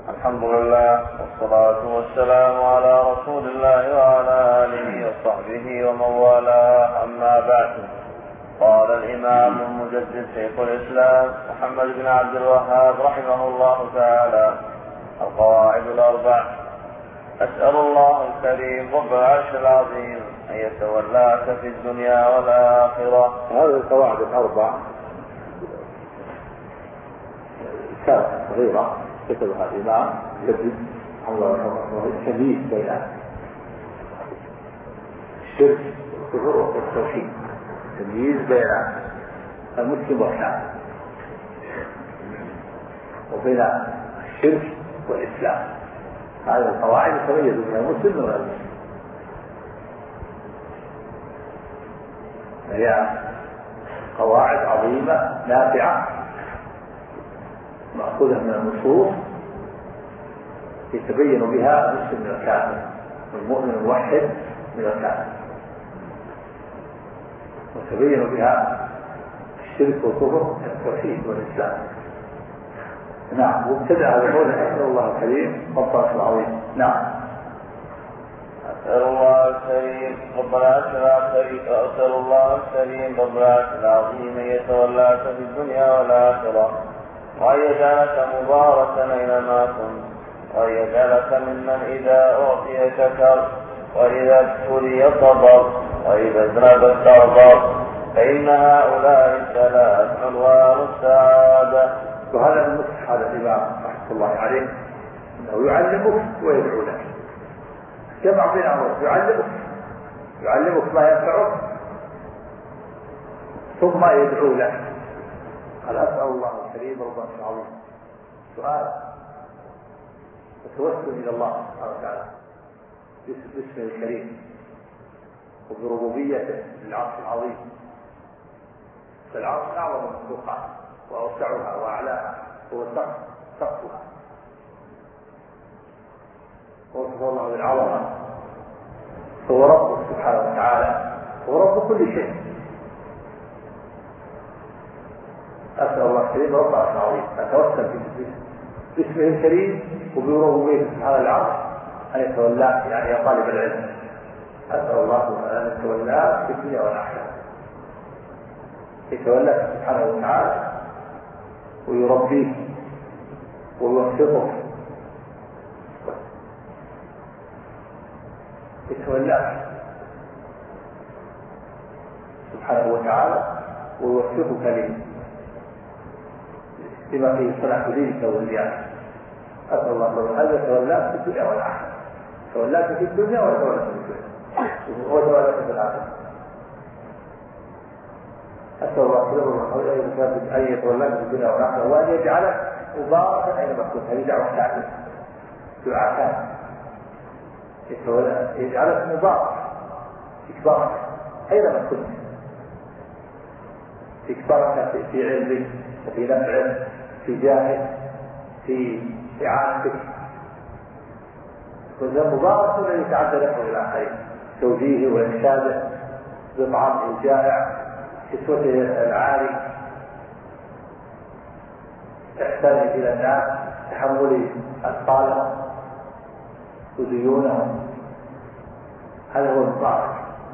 الحمد لله والصلاة والسلام على رسول الله وعلى آله وصحبه ومن والاه، أما بعد. قال الإمام المجدد شيخ الإسلام محمد بن عبد الوهاب رحمه الله تعالى: القواعد الأربع. أسأل الله الكريم رب العرش العظيم أن يتولاك في الدنيا والآخرة. هذه القواعد الأربع كانت صغيرة كتبها الإمام جدد التمييز بين الشرك والكفر والتوحيد، التمييز بين المسلم والكافر وبين الشرك والإسلام. هذه القواعد تميز بين المسلم وغير المسلم، هي قواعد عظيمة نافعة مأخوذة من النصوص يتبين بها المسلم من الكافر والمؤمن الموحد من الكافر، وتبين بها الشرك والكفر التوحيد والإسلام. نعم. وابتدأ هذا القول: أسأل الله الكريم رب العرش العظيم. نعم. أسأل الله الكريم رب العرش العظيم أن يتولاك في الدنيا والآخرة، وأن يجعلك مباركا أينما كنت، وأن يجعلك ممن إذا أعطي شكر، وإذا ابتلي صبر، وإذا اذنب استغفر، فإن هؤلاء الثلاث عنوان السعادة. وهذا من نصح هذا الإمام رحمة الله عليه، أنه يعلمك ويدعو لك، جمع بين أمرين: يعلمك ما ينفعك ثم يدعو لك. قال: أسأل الله الكريم رب العرش العظيم. سؤال وتوسل إلى الله سبحانه وتعالى باسمه الكريم وبربوبيته للعرش العظيم، فالعرش أعظم المخلوقات وأوسعها وأعلاها، هو سقفها، وصف الله بالعظمة، هو رب سبحانه وتعالى، هو رب كل شيء. أسأل الله الكريم رب العرش العظيم، أتوسل باسمه الكريم وبربوبيته سبحانه العرش أن يتولاك، يعني يا طالب العلم، أسأل الله أن يتولاك في الدنيا والآخرة، يتولاك سبحانه وتعالى ويربيك ويوفقك، يتولاك سبحانه وتعالى ويوفقك لما فيه صلاح دينك وديانك. أسأل الله أن يتولاك في الدنيا والآخرة، يتولاك في الدنيا ويتولاك في الآخرة. أسأل الله أن يتولاك في الدنيا والآخرة، وأن يجعلك مباركا أينما كنت. هذه دعوة ثانية، دعاء ثاني: يجعلك مبارك، إكبارك أينما كنت، إكبارك في علمك وفي نفعك، في جاهك، في إعانتك، كل مبارك الذي يتعدى له إلى خير، توجيهه وإرشاده، بطعام الجائع، كسوته العاري، إحسانه إلى الناس، تحمل أثقالهم وديونهم. هذا هو المبارك،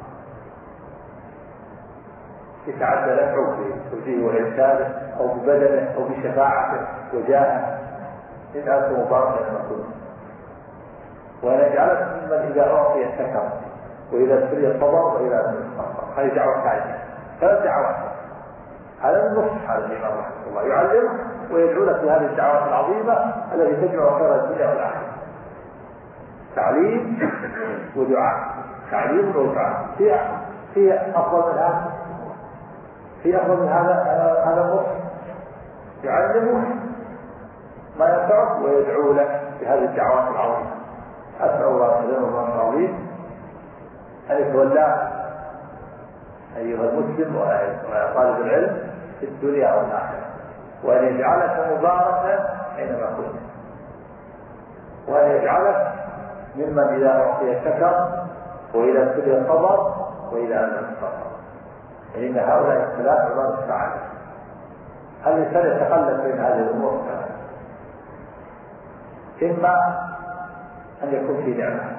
يتعدى نفعه بتوجيهه وإرشاده أو ببدنه أو بشفاعته وجاهه، يجعلك مباركا المقصود. وأن يجعلك ممن إذا أعطي شكر، وإذا ابتلي صبر، وإذا استغفر. هذه دعوة ثالثة، ثلاث دعوات. هذا من نصح هذا الإمام رحمه الله، يعلمك ويدعو لك بهذه الدعوات العظيمة التي تجمع خير الدنيا والآخرة: تعليم ودعاء، تعليم ودعاء. في أفضل من هذا، في أفضل من هذا النص: يعلمك ما ينفعك ويدعو لك بهذه الدعوات العظيمة. أسأل الله العظيم أن يتولاك أيها المسلم ويا طالب العلم في الدنيا والآخرة، وأن يجعلك مباركا أينما كنت، وأن يجعلك ممن إذا أعطي شكر، وإذا ابتلي صبر، وإذا أذنب استغفر. فإن هؤلاء الثلاث عنوان السعادة. الإنسان يتقلب بين هذه الأمور، إما أن يكون في نعمة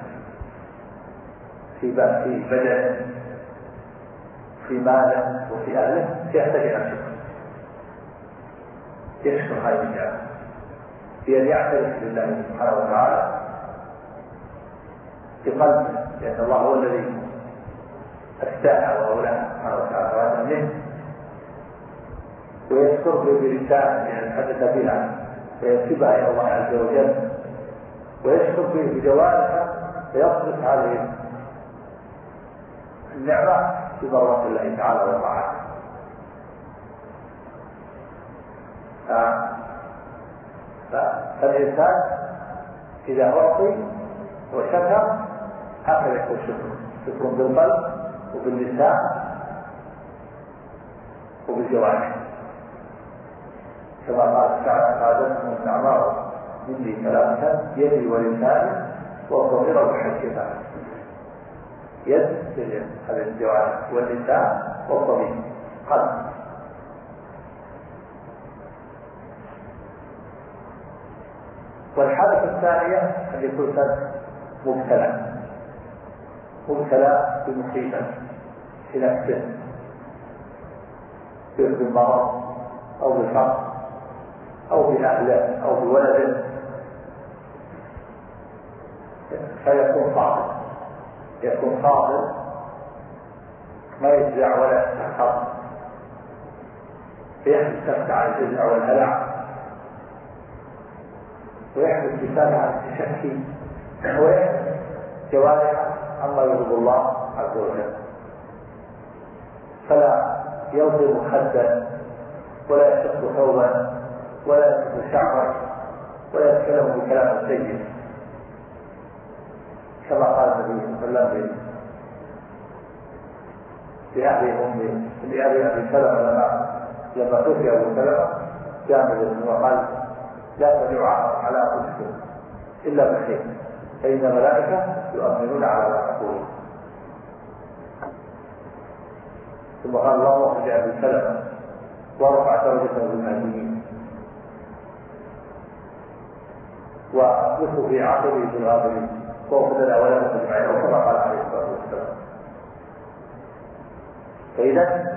في بدن في ماله وفي أهله يحتاج إلى شكر، يشكر هذه النعمة بأن يعترف بالله سبحانه وتعالى بقلبه، لأن الله هو الذي أفتاها وأولاه سبحانه وتعالى وأنا منه، ويشكر بلسانه لأن حدث بها وينسبها إلى الله عز وجل، ويشكر به بجوارحه فيصرف هذه النعمة بمرضات الله تعالى وطاعته. فالإنسان إذا أعطي وشكر هكذا يكون شكر بالقلب وباللسان وبالجوارح، كما قال تعالى قادتهم الأعمار مني ثلاثة يدي ولساني والضمير بحجتها. يد هذه الجوارح واللسان والضمير قلب. والحالة الثانية أن يكون مبتلى بمصيبة في نفسه بالمرض أو بالفقر أو بأهله أو بولده، فيكون صابر ما يجزع ولا يستحقر، فيحدث نفسه عن الجزع والهلع، ويحدث لسانه عن التشكي، ويحدث جوارحه عما يرضي الله عز وجل، فلا يضرب خدا ولا يشق ثوبا ولا يشق شعرا ولا يتكلم بكلام سيء، كما قال النبي صلى الله عليه وسلم لأبي سلمة لما توفي أبو سلمة جاء النبي وقال لا تدعوا على أنفسكم إلا بخير فإن الملائكة يؤمنون على ما تقولون. ثم قال الله اخرج أبي سلمة ورفع درجته بالمهديين وأصلحوا في عقبه بالغابرين وأخذنا ولا تجمعين، أو كما قال عليه الصلاة والسلام. فإذا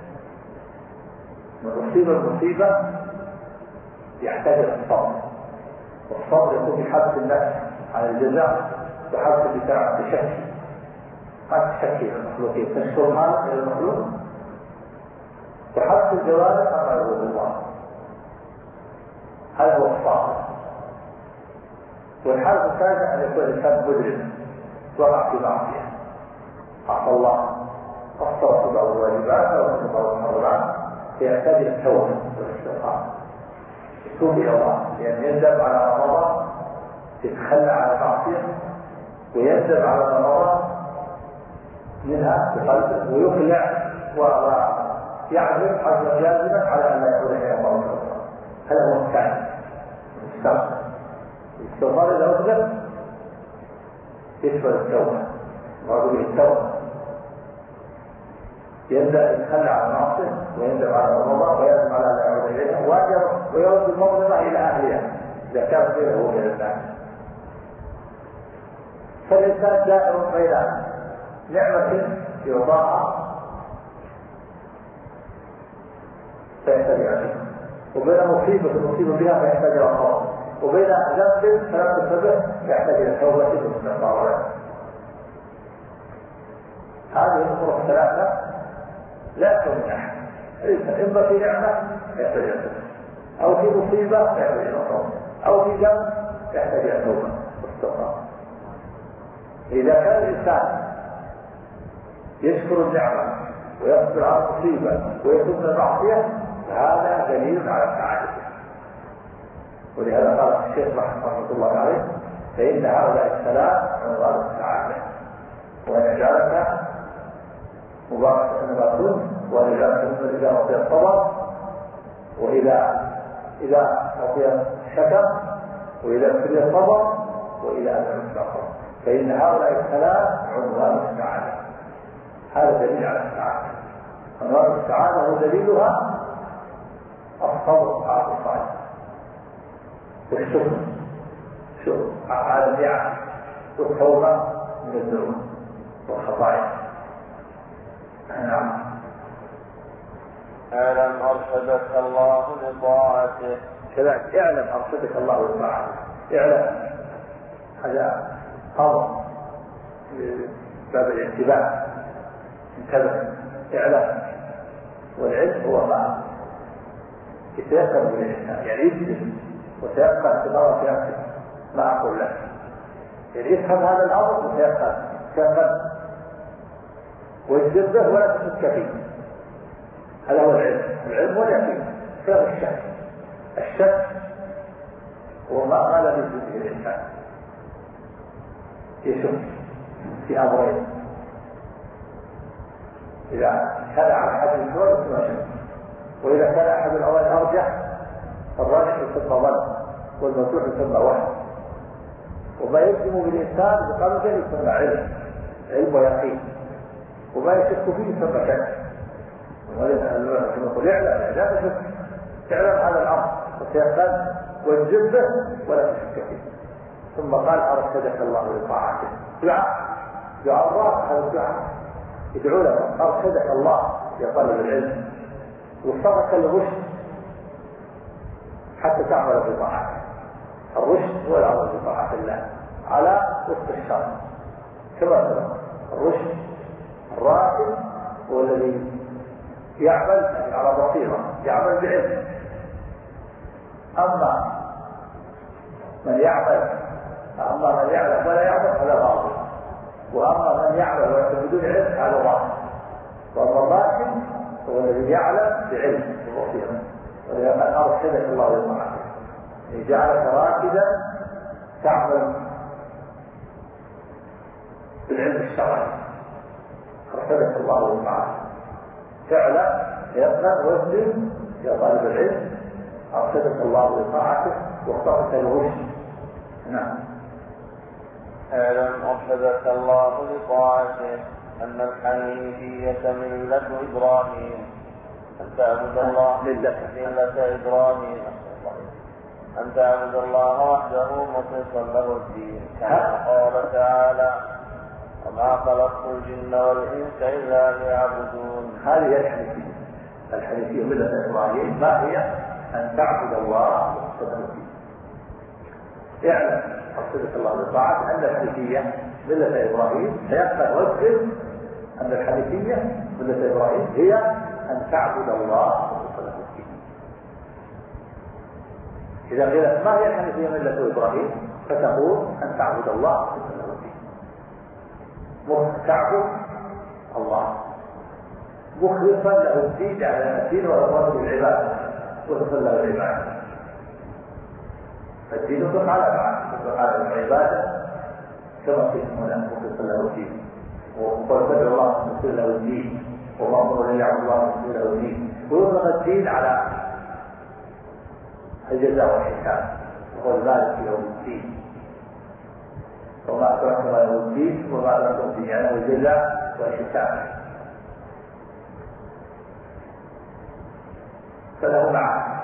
من أصيب المصيبة يحتاج إلى الصبر، والصبر يكون بحبس النفس على الجزاء وحبس اللسان عن التشكي، عن التشكي المخلوقين، تشكر المال إلى المخلوق، وحبس الجوارح عما يرضي الله، هذا هو الصبر. والحالة الثالثة أن يكون الإنسان مدرك وقع في معصية، عصى الله قصر في بعض الواجبات أو في بعض المحرمات، فيحتاج إلى التوبة والاستغفار، يتوب إلى الله، لأن يندم على ما مضى، يتخلى عن المعصية ويندم على ما مضى منها بقلبه، ويقلع ويعزم عزما جازما على أن لا يعود إلى الله أكبر. هذا هو الثاني المستغفر. الاستغفار إذا أذنب يشمل التوبة، مراد به التوبة، يبدأ يتخلى عن المعصية ويندم على المضى ويعزم على أن لا يعود إليها ويرد المظلمة إلى أهلها إذا كان غيره من الناس. فالإنسان دائر بين نعمة يعطاها فيحتاج إلى شكر، وبين مصيبة بها فيحتاج إلى صبر، وبين ذنب فلم تنتبه فيحتاج إلى توبة واستغفار. هذه الأمور الثلاثة لا تكون من أحد، إما في نعمة يحتاج إلى شكر، أو في مصيبة يحتاج إلى صبر، أو في ذنب يحتاج إلى توبة واستغفار. إذا كان الإنسان يشكر النعمة ويصبر على المصيبة ويتوب من المعصية فهذا دليل على سعادته. ولهذا قال الشيخ رحمه الله عليه فإن هؤلاء الثلاث عنوان السعادة، وأن يجعلك مباركة إنما كنت، وأن يجعلك ممن إذا أعطي الصبر، وإذا أعطي الشكر، وإذا ابتلي الصبر، وإذا أنعم الصبر، فإن هؤلاء الثلاث عنوان السعادة. هذا دليل على السعادة. عنوان السعادة ودليلها الصبر على الصالح والشكر. على النعم والتوبة من الذنوب والخطايا. نعم. اعلم أرشدك الله لطاعته. كذلك اعلم أرشدك الله لطاعته. اعلم هذا أمر باب الانتباه، انتبه اعلم. والعلم هو ما يتيقن به الإنسان، يعني يجلس وتيقن في الأمر في نفسه ما أقول لك، يعني يفهم هذا الأمر وتيقن ويجذبه ولا تشك فيه. هذا هو العلم. العلم هو اليقين، خلاف الشك. الشك هو ما قال به الإنسان يشك في أمرين، إذا كان على أحد الأمور يسمى شك، وإذا كان أحد الأمور أرجح فالراجح يسمى ظن، والمرجوح يسمى وهم. وما يلزم بالإنسان بقلبه يسمى علم ويقين، وما يشك فيه يسمى شك. ولذا يقول اعلم لا تشك، اعلم هذا الأمر وتيقن وانجبه ولا تشك فيه. ثم قال أرشدك الله لطاعته. دعاء الله هذا الدعاء يدعو لك أرشدك الله يا طالب العلم وفقك الرشد حتى تعمل بطاعته. الرشد هو العمل بطاعة الله على وفق الشرع كما سبق. الرشد الراشد هو الذي يعمل على بصيرة، يعمل بعلم. أما من يعلم ولا يعمل هذا باطل، وأما من يعمل وليس بدون علم هذا باطل. وأما الراشد هو الذي يعلم بعلم وبصيرة. ولهذا أرشدك الله لطاعته، جعلك راشدا تعمل بالعلم الشرعي. أرشدك الله لطاعته، فعلا يقرأ ويسلم يا طالب العلم. أرشدك الله لطاعته واخترت الرشد. نعم. اعلم أرشدك الله لطاعته أن الحنيفية ملة إبراهيم، أن تعبد الله ملة إبراهيم، أن تعبد الله وحده مخلصا له الدين، كما قال تعالى وما خلقت الجن والإنس إلا ليعبدون. هذه الحنيفية ملة إبراهيم. ما هي؟ أن تعبد الله مخلصا له الدين. اعلم أرشدك الله لطاعته أن الحنيفية ملة إبراهيم. فيقصد ويذكر أن الحنيفية ملة إبراهيم هي أن تعبد الله مخلصا له الدين. إذا قيل ما هي الحنيفية ملة إبراهيم فتقول أن تعبد الله مخلصا له الدين. تعبد الله مخلصا له الدين، على الدين والأمر بالعبادة وتصل له العبادة. الدين يطلق على العبادة كما في هنا مخلصا له الدين. وقل تدعو الله مخلصا له الدين وما أمر إلا يعبد الله مخلصا له الدين. ويطلق الدين على الجزاء والحساب وهو المالك يوم الدين. وما أدركتم يوم الدين وما أدركتم به يعني الجزاء والحساب، فله معه.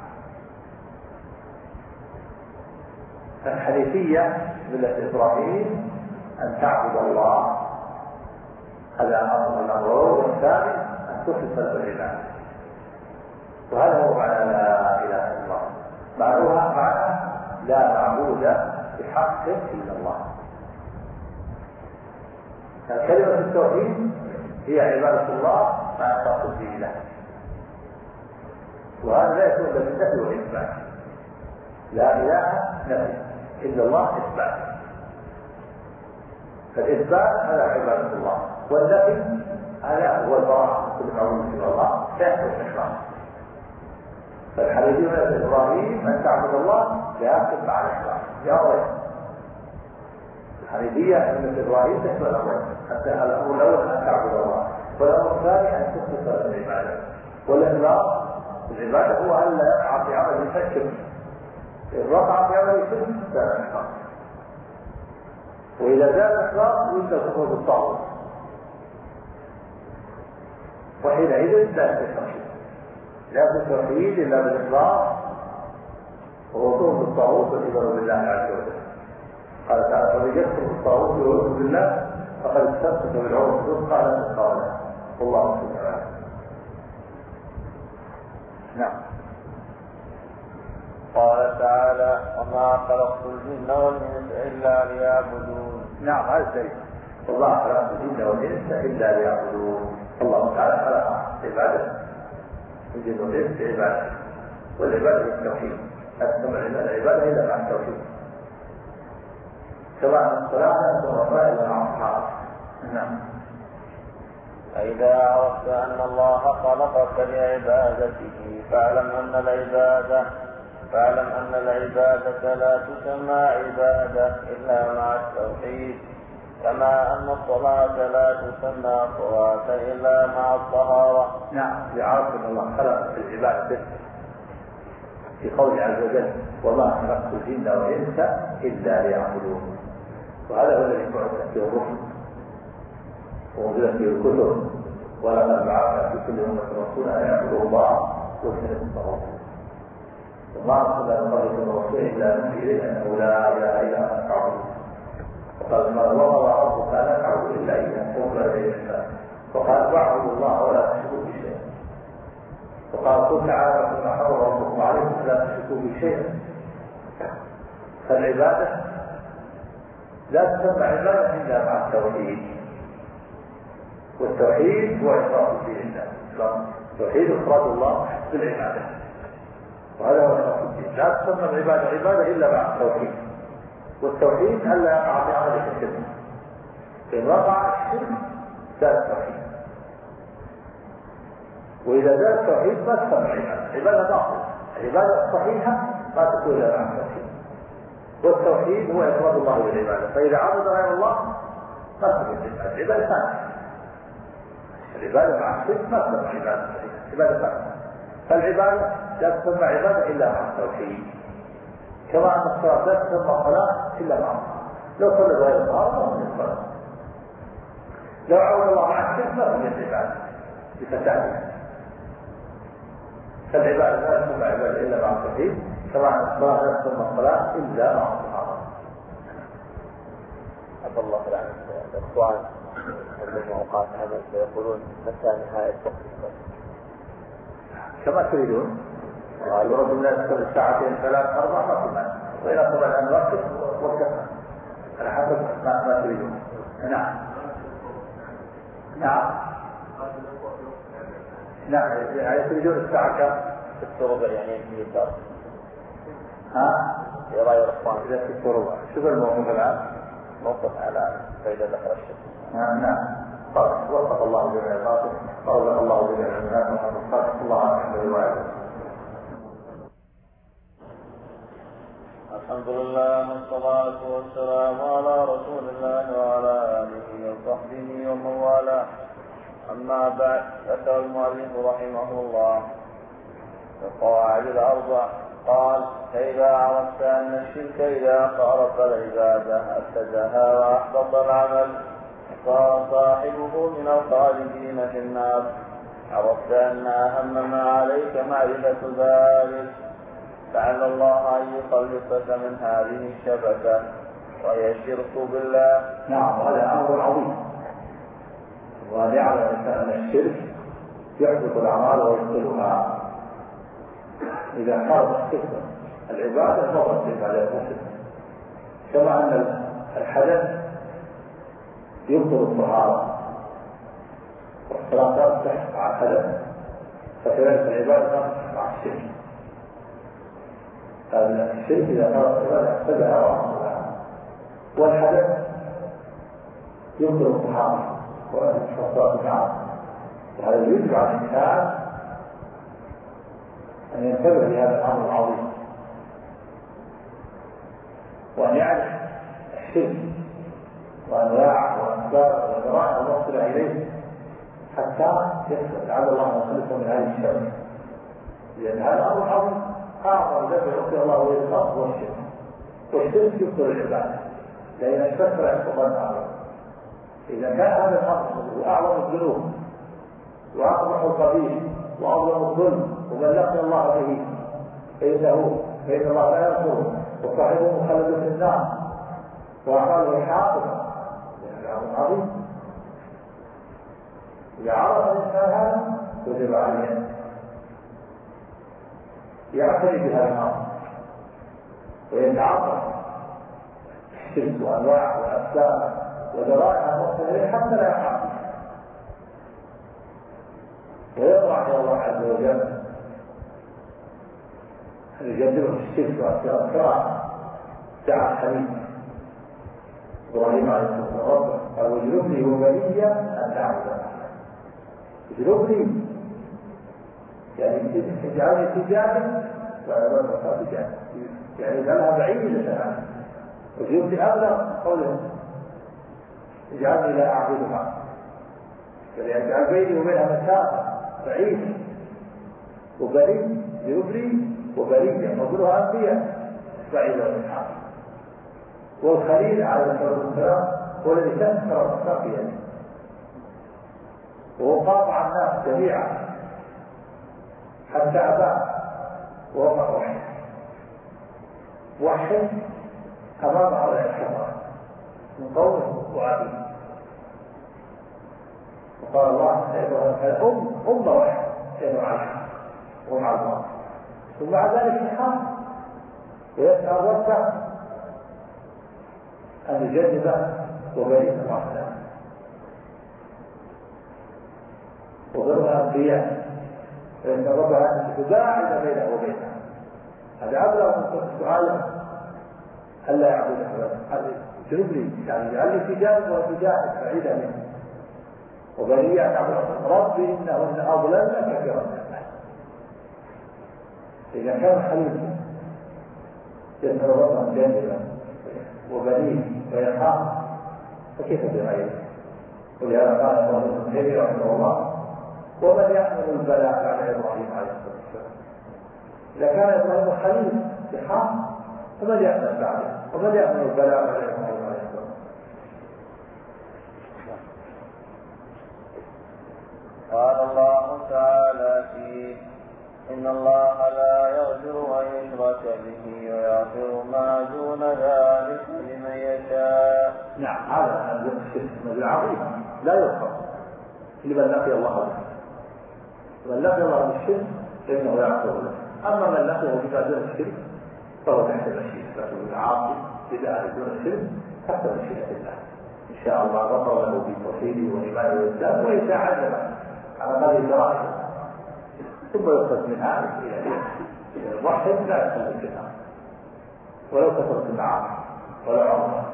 الحنيفية ملة إبراهيم أن تعبد الله، هذا أمر من الأمر. والثاني أن تخلص له العبادة. وهذا هو معنى لا إله إلا الله. معنى لا معبود بحق إلا الله. كلمة التوحيد هي عبادة الله مع إخلاص الدين له. وهذا لا يكون إلا بالنفي والإثبات. لا إله نفي إلا الله إثبات. فالإثبات هذا عبادة الله، والنفي هذا هو البراءة كل معبود سوى الله تحت الإخلاص. فالحديث من إبراهيم أن تعبد الله لكن مع الإخلاص يا رب. الحنيفية من إبراهيم تشمل الأمرين، حتى الأمر الأول أن تعبد الله، والأمر الثاني أن تخلص العبادة. والإخلاص العبادة هو أن لا يقع في عمل الشرك. إن وقع في عمل الشرك زال الإخلاص، وإذا زال الإخلاص يبدأ الكفر بالطاغوت، وحينئذ لا يستشرك. لا التوحيد إلا بالإخلاص ووصول بالطاغوت والإيمان بالله عز وجل. يكفر بالطاغوت ويؤمن بالله فقد استمسك بالعروة الوثقى لا انفصام لها. والله سبحانه. نعم. قال تعالى: وما خلقت الجن والإنس إلا ليعبدون. نعم، هذا الدليل. والله خلق الجن والإنس إلا ليعبدون. الله تعالى خلق عبادة الجن والإنس عبادة، والعبادة التوحيد. أسمى العبادة إلا مع التوحيد، سواء الصلاة أو الرفاء مع الصحابة. نعم. فإذا عرفت أن الله خلقك لعبادته فاعلم أن العبادة لا تسمى عبادة إلا مع التوحيد، كما أن الصلاة لا تسمى صلاة إلا مع الطهارة. نعم، يعرف أن الله خلق العبادة في قوله عز وجل: وما خلقت الجن والإنس إلا ليعبدون. وهذا هو الذي بعث فيه الرسل وأنزلت فيه الكتب، ولقد بعثنا في كل أمة رسولا أن يعبدوا الله واجتنبوا الطاغوت. وما أرسلنا من قبلك من رسول إلا نوحي إليه أنه لا إله إلا أنا فاعبدون. وقال: ما الله ربك لا تعبد إلا إياه وهو إليه الإحسان. وقال: واعبدوا الله ولا تشركوا به شيئا. وقال: قل تعالى كما حرم ربكم عليكم لا تشركوا به شيئا. فالعبادة لا تسمى عبادة إلا مع التوحيد، والتوحيد هو إفراد دين الله. التوحيد إفراد الله بالعبادة، وهذا هو إفراد الدين. لا تسمى العبادة عبادة إلا مع التوحيد، والتوحيد ألا يقع في عمله الشرك. فإن وقع الشرك زاد التوحيد، وإذا زاد التوحيد ما تسمى عبادة. عبادة باطلة. العبادة الصحيحة ما تكون إلا مع التوحيد، والتوحيد هو إفراد الله بالعبادة. فإذا عبد غير الله ما تكون العبادة ثانية. العبادة مع الشرك ما تسمى عبادة صحيحة، عبادة ثانية. فالعبادة لا تسمى عبادة إلا مع التوحيد، كما أن الصلاة لا تسمى صلاة إلا مع الله. لو صلى غير الطهارة ما تكون الصلاة. لو عبد الله مع الشرك ما تكون العبادة بفسادها. فالعبادة لا تسمى عبادة إلا مع التوحيد، كما أن الصلاة لا تسمى الصلاة إلا مع الطهارة. عبد الله الآن الإخوان عندهم أوقات عمل فيقولون متى نهاية وقت الصلاة كما تريدون. يرد الناس كل ساعتين 3 4 ما في مانع، وإذا طبعا الآن وقتها على حسب ما تريدون. نعم. نعم. نعم، يعني تريدون الساعة كم؟ 6:15 يعني في الدار. ها؟ في رأي الإخوان إذا 6:15. شوف الموقف الآن. موقف على فإذا دخل الشمس. نعم. وفق الله جميع الباطل، ورزق الله جميع الناس وحفظ الله عنه بالرواية. الحمد لله والصلاة والسلام على رسول الله وعلى آله وصحبه ومن والاه. أما بعد، ذكر المؤلف رحمه الله في القواعد الأربع قال: فإذا عرفت أن الشرك إذا خالف العبادة أفسدها وأحبط العمل صار صاحبه من الخالدين في النار. عرفت أن أهم ما عليك معرفة ذلك، لعل الله أن يخلصك من هذه الشبكة وهي الشرك بالله. نعم، هذا أمر عظيم. وأن يعلم أن الشرك يحبط الأعمال ويبطلها. إذا خالف الشرك العبادة فقط العبادة فاسدة، كما أن الحدث يبطل الطهارة والصلاة لا تصح مع الحدث، فكذلك العبادة لا تصح مع الشرك. الشرك إذا خالف العبادة أفسدها وأبطلها، والحدث يبطل الطهارة والصلاة معه. وهذا يجب على الإنسان أن ينتبه لهذا الأمر العظيم، وأن يعرف الشرك وأنواعه وأسبابه وذرائعه ويصل إليه حتى يسأل لعل الله يخلصه من هذه الشبكة، لأن هذا أمر عظيم. أعظم ذنب يغفر الله ويغفر هو الشرك، والشرك يبطل العبادة، لأن الشرك لا يحصل معه. إذا كان هذا الأمر هو أعظم الذنوب وأقبح القبيح وأظلم الظلم ومن لقي الله به فإن الله لا يغفره وصاحبه مخلد في النار، وأعماله حاضرة يعني عظيم. إذا عرف الإنسان هذا وجب عليه يعتني بهذا الأمر ويتعرف الشرك وأنواعه وأسبابه ودرائها المختلفة حتى لا يقع ويطلع إلى الله عز وجل أن يجنبه الشرك وأسبابه كما دعا الحبيب إبراهيم عليه الصلاة والسلام قال واجنبني وبني أن نعبد اجنبني يعني اجعلني في جانب وعبادة في جانب يعني اجعلها بعيدة عنه. واجنبني أبلغ قوله اجعلني لا أعبدها يعني اجعل بيني وبينها مسافة بعيدة. وبري يبري وبرية نقولها أنبياء بعيدة من الحق. والخليل عليه الصلاة والسلام هو الذي تذكر الصلاة في يده وهو قاطع الناس جميعا حتى أباه ووقع وحد أمام على الحمار من قوله وأبيه. وقال الله أمة واحد كانوا على الحق ومع الله ومع ذلك الحق ويسأل ربه أن يجنب وبريء الرحمن وغير الأنبياء فإن ربها أن تباعد بينه وبينها. هذا أبلغ من السؤال ألا يعبد هذا جنوبني يعني يجعلني في جانب وتجاهل بعيدا منه وبريء أن يعبد ربي إنهن أضللن كثيرا من الناس. إذا كان خليل يسأل ربه جانبا وبنيه ويخاف فكيف بغيره؟ ولهذا قال ابن تيمية رحمه الله ومن يحمل البلاء بعد إبراهيم عليه الصلاة والسلام؟ إذا كان إبراهيم خليل يخاف فمن يحمل بعده؟ ومن يحمل البلاء بعد إبراهيم عليه الصلاة والسلام؟ قال الله تعالى فيه إن الله لا يغفر أن يشرك به ويغفر ما دون ذلك لمن يشاء. نعم هذا الشرك عظيم لا يغفر لمن لقي الله به. من لقي الله بالشرك فإنه يغفر له. أما من لقيه بما دون الشرك فهو تحت المشيئة لكن العاصي إذا دون الشرك تحت مشيئة الله إن شاء الله غفر له بالتوحيد والإيمان والإسلام وإن شاء عذبه على قدر جرائمه ثم يخرج من هذا إلى الوحد لا يخرج في النار ولو كثرت المعاصي ولا عمره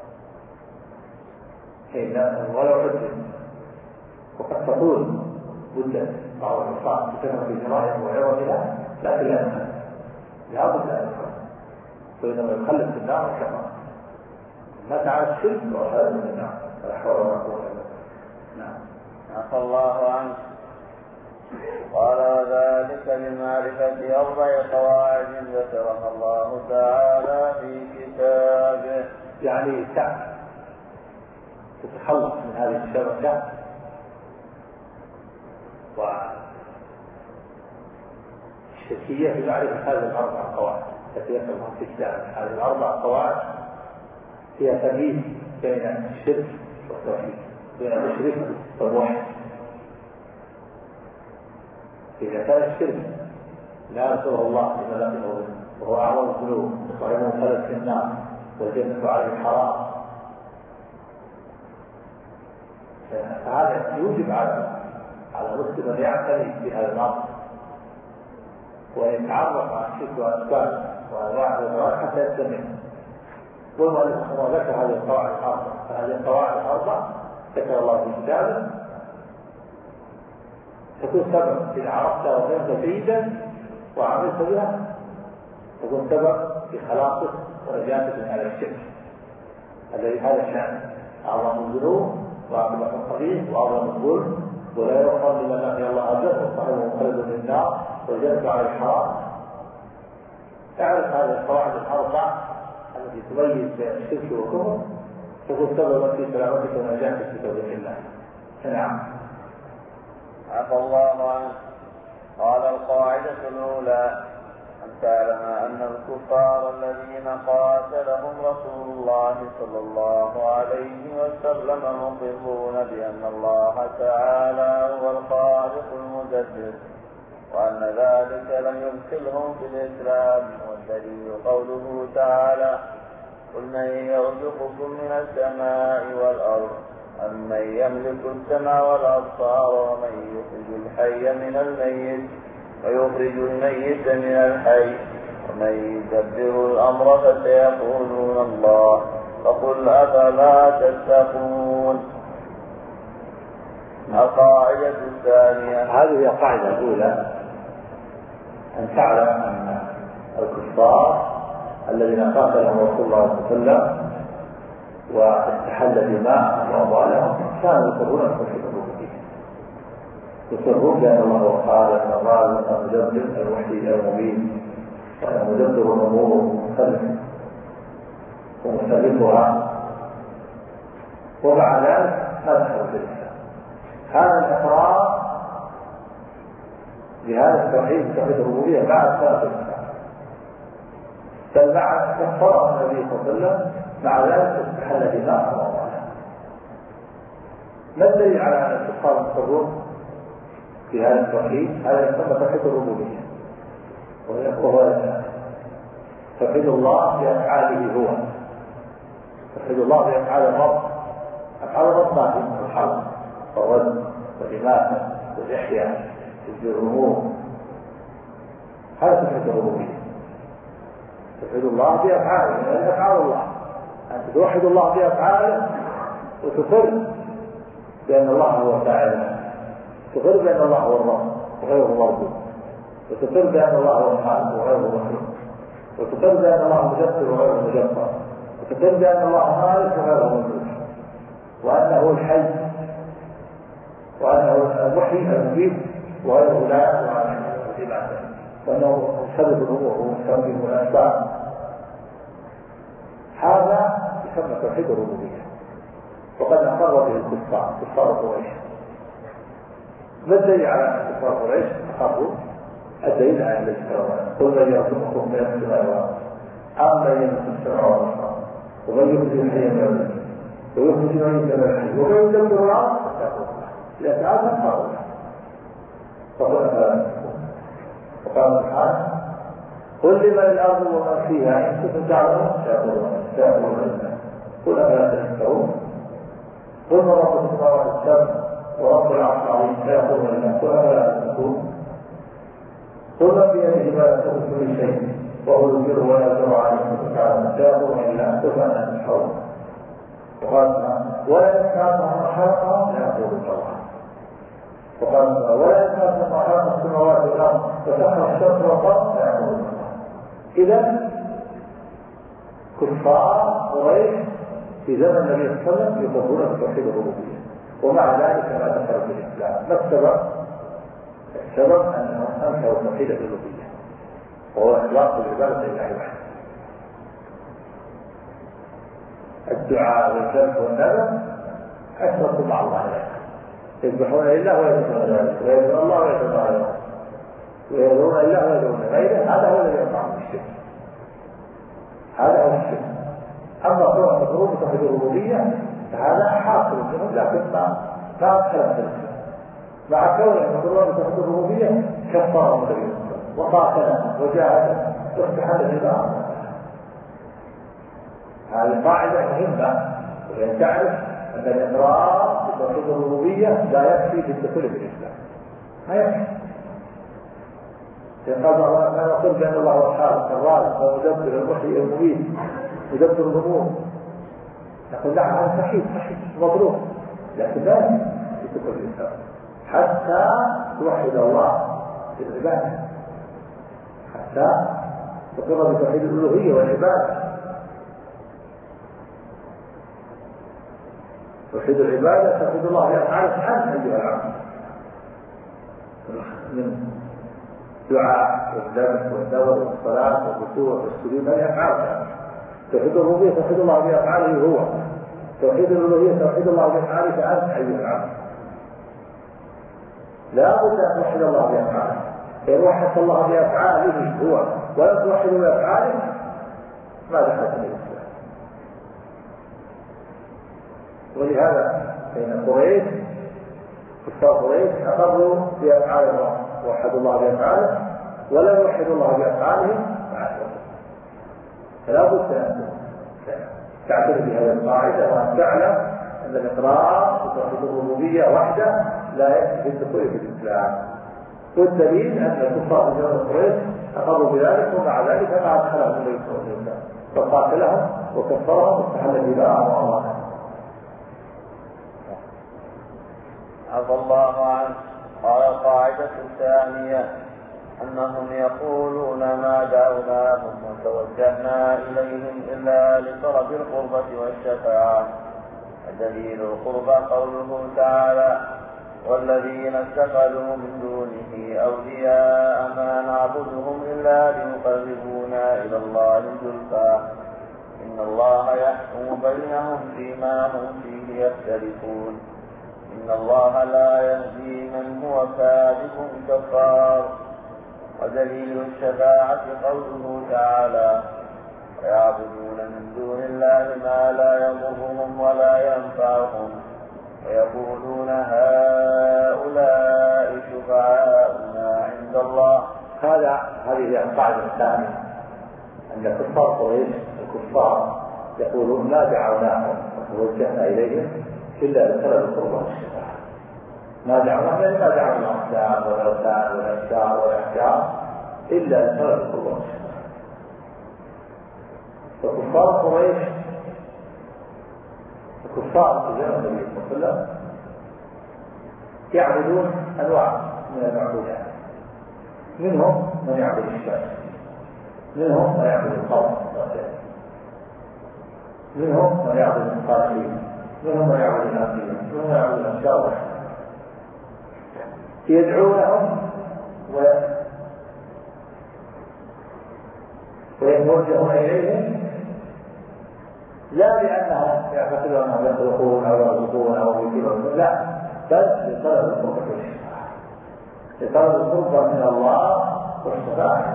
ولو عدل وقد تطول مدة بعض العصاة بسبب في جرائم وعوضها لكن لا يخرج لابد لا يخرج وإنما يخلد في النار كما مات على الشرك وخرج من النار ولا حول ولا قوة إلا بالله. نعم. عفى الله عنك. قال وذلك بمعرفة 4 قواعد ذكرها الله تعالى في كتابه. يعني تتخلص من هذه الشبكة والشركية بمعرفة هذه 4 قواعد التي ذكرها في كتابه. هذه 4 قواعد هي تمييز بين الشرك والتوحيد بين المشرك والموحد. إذا كان الشرك لا يغفره الله لما لقيه وهو أعظم الذنوب وهو خلد في النار والجنة عليه حرام فهذا يوجب على المسلم أن يعتني بهذا الأمر ويتعرف على الشرك وأسبابه وأنواع الضرر حتى يستمر. والمؤلف ذكر هذه القواعد 4 فهذه القواعد 4 ذكر الله في كتابه تكون سبب إذا عرفتها وفهمت جيدا وعملت بها تكون سبب في خلاصك ونجاتك من هذا الشرك الذي هذا الشأن أعظم الذنوب وأعظم القبيح وأعظم الظلم ولا يغفر لمن لقي الله به وصاحبه مخلد في النار والجنة على الحرام. تعرف هذه القواعد 4 التي تميز بين الشرك والكفر تكون سببا في سلامتك ونجاتك في توحيد الله. نعم. عفى الله عنه. قال القاعدة الأولى أن تعلم أن الكفار الذين قاتلهم رسول الله صلى الله عليه وسلم مقرون بأن الله تعالى هو الخالق المدبر، وأن ذلك لم يدخلهم في الإسلام. والدليل قوله تعالى: قل من يرزقكم من السماء والأرض أمن يملك السمع والأبصار ومن يخرج الحي من الميت ويخرج الميت من الحي ومن يدبر الأمر فسيقولون الله فقل أفلا تتقون. القاعدة الثانية. هذه هي القاعدة الأولى، أن تعلم أن الكفار الذين قاتلهم رسول الله صلى الله عليه وسلم واستحل دماءهم وأموالهم كانوا يقرون بتوحيد الربوبية، يقرون بأن الله هو الخالق الرازق المدبر المحيي المميت ومدبر الأمور ومسلكها، ومع ذلك لا دخلوا في الإسلام. هذا الإقرار بهذا التوحيد توحيد الربوبية بعد ثلاث الإسلام، بل مع كفر النبي صلى الله عليه وسلم مع ذلك استحل دماءهم وأموالهم. ما الدليل على أن الكفار مقرون في هذا التوحيد؟ هذا يسمى توحيد الربوبية، وهو توحيد الله بأفعاله هو، توحيد الله بأفعال الرب. أفعال الرب ما في الحرب والرزق والإماتة والإحياء تدبير الأمور، هذا توحيد الربوبية. توحيد الله بأفعاله، لأن أفعال الله، أن توحد الله بأفعاله وتقر بأن الله هو فاعل، تقر بأن الله هو الرب وغيره مربوط، وتقر بأن الله هو الخالق وغيره مخلوق، وتقر بأن الله مدبر وغيره مدبر، وتقر بأن الله خالق وغيره مملوك، وأنه الحي وأنه المحيي المميت وغيره لا يقدر على العبادة، وأنه مسبب الأمور ومسبب الأسباب. هذا يسمى توحيد الربوبية، وقد أقر به الكفار كفار قريش. ما الدليل على أن كفار قريش أقروا؟ الدليل على الاستقرار: قل من يرزقكم من السماء والأرض أمن يملك السمع والأبصار ومن يخرج الحي من الميت ويخرج الميت من الحي ومن يدبر الأمر فسيقولون الله. إذا تعالى قالوا فقل أفلا تتقون. وقال سبحانه: قل لمن الأرض ومن فيها إن كنتم تعلمون سيقولون الله قل أفلا تتقون. قل من رب السماوات السبع ورب العرش العظيم سيقولون الله قل أفلا تتقون. قل من بيده ملكوت كل شيء وهو يجير ولا يجر عليه سبحانه سيقولون الله قل فأنا تشعرون. وقال ولا يسمعهم حلقا سيقولون الله. وقال ولا يسمعهم حلقا السماوات والأرض وسخر الشمس والقمر سيقولون الله. إذا كفار قريش في زمن النبي صلى الله عليه وسلم يقرون بتوحيد الربوبية، ومع ذلك ما دخلوا في الإسلام. ما السبب؟ السبب أنهم أنكروا توحيد الربوبية وهو إخلاص العبادة لله وحده. الدعاء والذبح والنذر أشركوا مع الله غيره، يذبحون لله ويذبحون ذلك، ويذبحون الله ويذبحون غيره، ويذبحون لله ويذبحون غيره. هذا هو الذي يقع من الشرك، هذا هو الشرك. أما كون مطلوب توحيد الربوبية فهذا حاصل منهم، لكن ما أدخلهم في الإسلام. مع كونه مطلوب توحيد الربوبية كفرهم النبي وقاتلهم وجاهدهم واستحل دماءهم. هذه قاعدة مهمة، وأن تعرف أن الإقرار بتوحيد الربوبية لا يكفي في الدخول في الإسلام، ما يكفي. قال ما نقول بأن الله هو الخالق الرازق المدبر المحيي المميت مدبر الأمور، نقول نعم هذا صحيح مطلوب، لكن لا يكفي في الدخول في الإسلام حتى توحد الله في العبادة، حتى تقر بتوحيد الألوهية والعبادة. توحيد العبادة توحيد الله بأفعاله سبحانه أيها العبد، من دعاء والذبح والنذر والصلاة والركوع والسجود، هذه أفعال. توحيد الربوبية توحيد الله بأفعاله هو، توحيد الألوهية توحيد الله بأفعاله فأنت أيها العبد. لا بد أن توحد الله بأفعاله، فإن وحدت الله بأفعاله هو ولم توحدوا بأفعاله ما دخلت في الإسلام. ولهذا بين قريش كفار قريش أقروا بأفعال الله ووحدوا الله بأفعاله ولم يوحدوا الله بأفعالهم مع الوحيد. فلا بد أن تعترف بهذه القاعدة وأن تعلم أن الإقرار بتوحيد الربوبية وحده لا يكفي الدخول في الإسلام. والدليل أن الكفار في جنوب قريش أقروا بذلك ومع ذلك ما أدخلهم النبي صلى الله عليه وسلم فقاتلهم وكفرهم واستحل دماءهم وأموالهم. عفى الله عنه. قال القاعدة الثانية أنهم يقولون ما دعوناهم وتوجهنا إليهم إلا لطلب القربة والشفاعة. دليل القربة قوله تعالى والذين اتخذوا من دونه أولياء ما نعبدهم إلا ليقربونا إلى الله زلفى إن الله يحكم بينهم فيما هم فيه يختلفون إن الله لا يهدي من هو كاذب كفار. ودليل الشفاعة قوله تعالى ويعبدون من دون الله ما لا يضرهم ولا ينفعهم ويقولون هؤلاء شفعاؤنا عند الله. هذه القاعدة الثانية أن كفار قريش الكفار يقولون ما دعوناهم وتوجهنا إليهم إلا لطلب القربى والشفاعة. ما دعوناهم يعني ما دعونا الأصنام والأوثان والأشجار والأحجار إلا لطلب القربى والشفاعة. فكفار قريش الكفار في زمن النبي صلى الله عليه وسلم يعبدون أنواع من المعبودات. منهم من يعبد الشمس، منهم من يعبد القمر، منهم من يعبد الصالحين، منهم من يعبد الأنبياء، منهم من يعبد الأشجار. يدعونهم ويتوجهون إليهم لا لأنهم يعتقدون أنهم يخلقون أو يرزقون أو يكلون، لا، بل لطلب القربة والشفاعة، لطلب القربة من الله والشفاعة.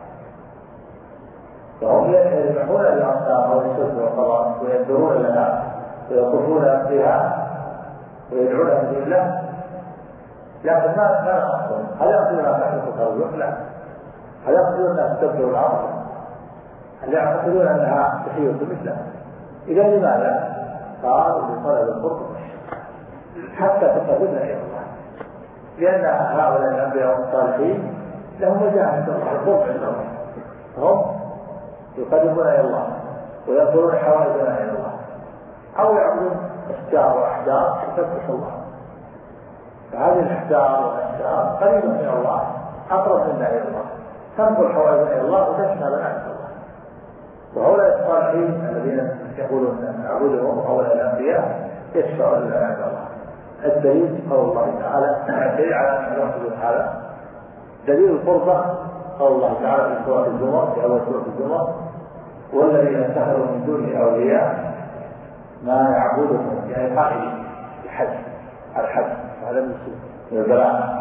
فهم يذبحون الأصنام أو الشرك والقضاء وينذرون لها ويطوفون بها ويدعون من دون الله، لكن ما نقصدون. هل يقصدون أن تحدث الترويح؟ لا. هل يقصدون أن تبدو الأرض؟ هل يعتقدون أنها تحية مثلها؟ إذا لماذا؟ قالوا لطلب القرب حتى تقربنا إلى الله، لأن هؤلاء الأنبياء والصالحين لهم مجال عند الله، القرب عند الله، هم يقربون إلى الله وينظرون حوائجنا إلى الله، أو يعبدون أشجار وأحجار تسبح الله. فهذه الأحجار والأشجار قريبة من الله، أقرب منا إلى الله، تنظر حوائجنا إلى الله وتشمل لنا عند الله. وهؤلاء الصالحين الذين يقولون نعبدهم هؤلاء الأنبياء يشفعون لنا عند الله. الدليل قول الله تعالى، الدليل على أن يقصد هذا دليل القربة قول الله تعالى في سورة الزمر، في أول سورة الزمر والذين اتخذوا من دونه أولياء ما يعبدهم، يعني قائل الحج على الحج، هذا من البلاء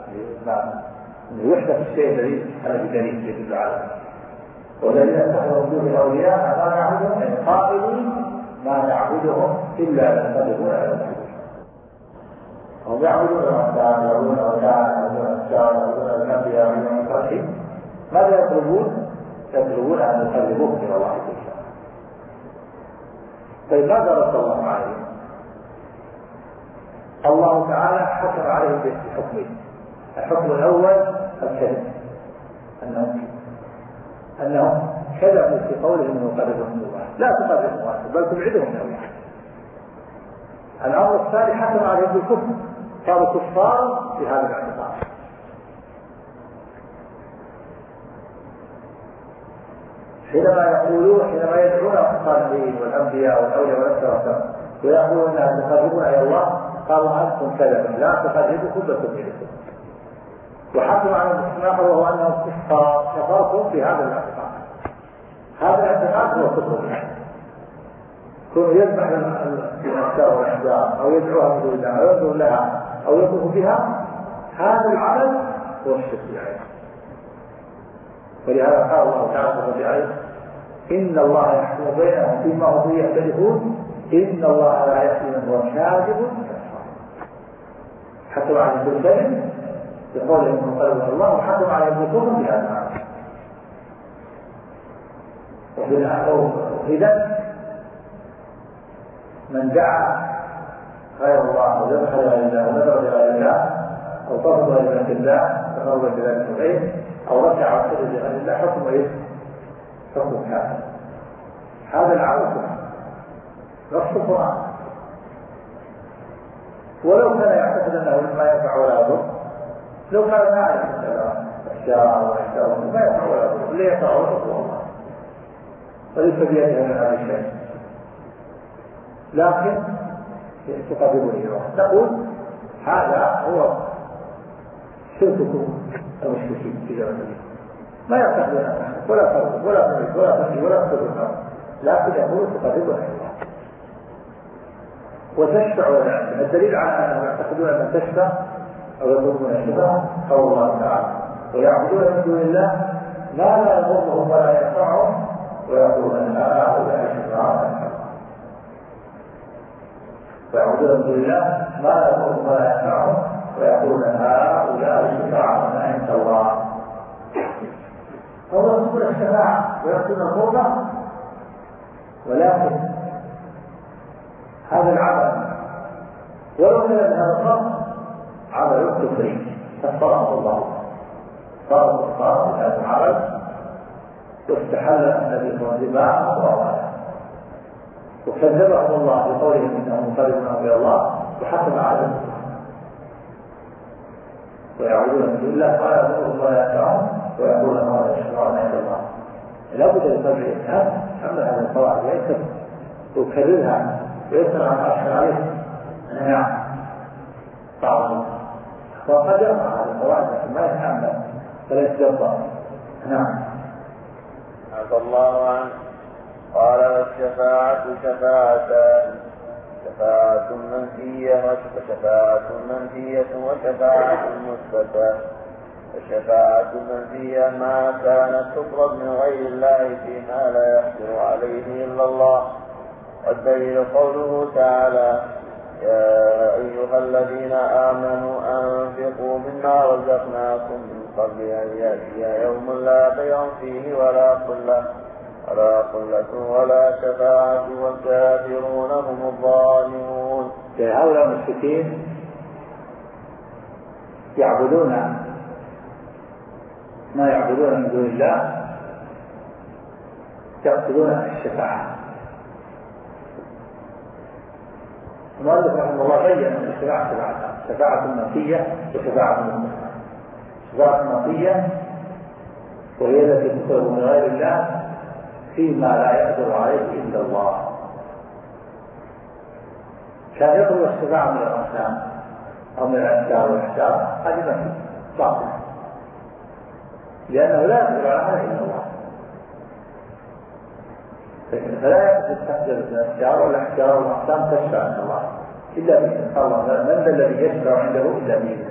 يحدث الشيء الذي هذا بدليل يدل على والذين اتخذوا من دونه أولياء ما نعبدهم، يعني قائلين ما نعبدهم إلا لنقربونا إلى الله. هم يعبدون الأصنام، يعبدون الأوثان، يعبدون الأشجار، يعبدون الأنبياء، يعبدون الصالحين. ماذا يطلبون؟ يطلبون أن يقربوهم إلى الله تعالى. طيب ماذا رد الله عليهم؟ الله تعالى حكم عليهم بحكمين. الحكم الأول الكذب، أنهم كذبوا في قولهم أنه يقربهم من الله، لا تقربهم الله بل تبعدهم من الله. الأمر الثاني حكم عليهم بالكفر، كانوا كفار في هذا الاعتقاد. حينما يدعون الصالحين والأنبياء والأولياء والأشرار ويقولون أن تقربون إلى الله، قالوا أنتم كذبوا لا تقربكم بل تبعدكم. وحكم على الاستثناء وهو أنهم كفروا في هذا الاعتقاد. هذا الاعتقاد هو كفر. كون يذبح الأشجار والأحجار أو يدعوها من دون الله أو ينظر لها أو يطوف بها، هذا العمل هو الشرك. ولهذا قال الله تعالى في الآية إن الله يحكم بينهم فيما هم فيه يختلفون إن الله لا يهدي من هو كاذب حتى على الكذب بقول إنه قال الله وحكم على الكفر بهذا المعنى. وإذا من دعا غير الله وذبح لغير الله ونذر لغير الله أو طلب غير الله تقرب بذلك الغير أو رجع وسجد لغير الله حكم إيه؟ حكم كافر. هذا العمل نص القرآن ولو كان يعتقد أنه ما ينفع ولا يضر لو كان ما يعرف الشارع والإحسان ما ينفع ولا يضر اللي ينفع ولا يضر الله وليس بيده من هذا الشيء لكن تقربني نقول هذا هو شرككم المشركين في زمن ما يعتقدون ولا فرق ولا فرق ولا فرق ولا فرق لكن يقول تقربنا الله وتشفع ولا الدليل على أنهم يعتقدون أن تشفع أو يطلبون الشفاعة قول الله تعالى ويعبدون من دون الله ما لا يضرهم ولا ينفعهم ويقولون أن هؤلاء شفعاء ويعبدون من دون الله ما لا يضرهم ولا ينفعهم ويقولون أن هؤلاء شفعاء عند الله. هو يقول الشفاعة ويقتل القربة ولكن هذا العمل ولو كان هذا الصرف عمل كفري كفره الله صار هذا العمل واستحل النبي صلى الله عليه وسلم وكذبهم الله بقولهم انهم مقربون الى الله وحكم على ويعودون من دون الله قال يضرهم ولا ينفعهم ويقولون هذا يشفعون عند الله. لا بد من تبع الاسلام حمل هذه القواعد ليست وكررها ويسر عن أشهر عليه نعم طبعا وقد يرفع هذه القواعد لكن ما يتحمل فلا يتجبر. نعم. عفى الله عنه. قال والشفاعة شفاعتان شفاعة منفية وشفاعة مثبتة. الشفاعة المنفية ما كانت تطلب من غير الله فيما لا يقدر عليه إلا الله والدليل قوله تعالى يا أيها الذين آمنوا أنفقوا مما رزقناكم من قبل أن يأتي يوم لا بيع فيه ولا خلة ولا شفاعة والكافرون هم الظالمون. هؤلاء المشركين يعبدون ما يعبدون من دون الله يقصدون الشفاعة. المؤلف رحمه الله بين ان الشفاعة شفاعة منفية وشفاعة مثبتة. شفاعة منفية وهي التي تطلب من غير الله فيما لا يقدر عليه الا الله. كان يطلب الشفاعة من الأصنام أو من الأشجار والأحجار هذه منفية باطلة لأنه لا يقدر على إلا الله فلا يقدر تستخدم الأشجار والأحجار والأحجار تشفع عند الله إلا بإذن الله. من ذا الذي يشفع عنده إلا بإذنه.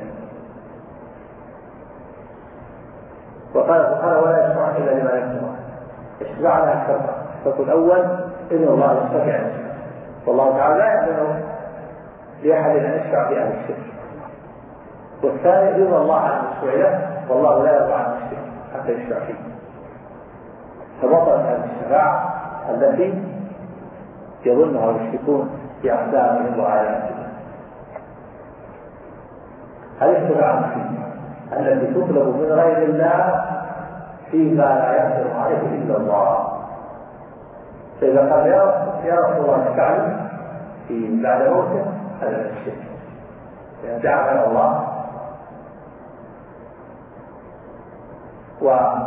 وقال سبحانه ولا يشفع إلا لمن يرضى. الشفاعة لها شرطان. الشرط الأول إذن الله يشفع عنده والله تعالى لا يأذن لأحد أن يشفع في أهل الشرك. والثاني رضا الله عن المشفوع له والله لا يرضى عن المشرك حتى يشفع فيه. فبطلت هذه الشفاعة التي يظنها المشركون بأحسانهم وآياتهم. هذه الشفاعة التي تطلب من غير الله فيما لا يقدر عليه إلا الله. فإذا قال يا رسول الله اشفع لي في بعد موته هذا الشرك لأن دعا غير الله وفيما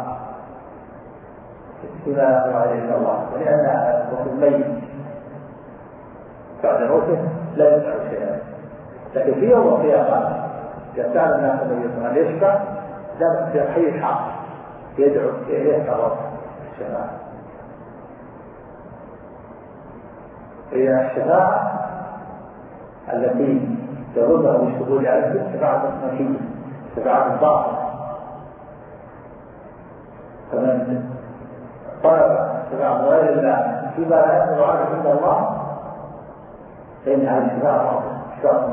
لا يقدر عليه إلا الله ولأن الميت بعد موته لا يدفع شيئا. لكن في يوم القيامة إذا كان الناس أن يشفع لا في حي الحق يدعو يسأل الشفاعة. هي الشفاعة التي تردها بالشهود على شفاعة منفية شفاعة باطلة فمن طلب الشفاعة من غير الله فيما لا يقدر عليه عند الله فإن هذه الشفاعة شرط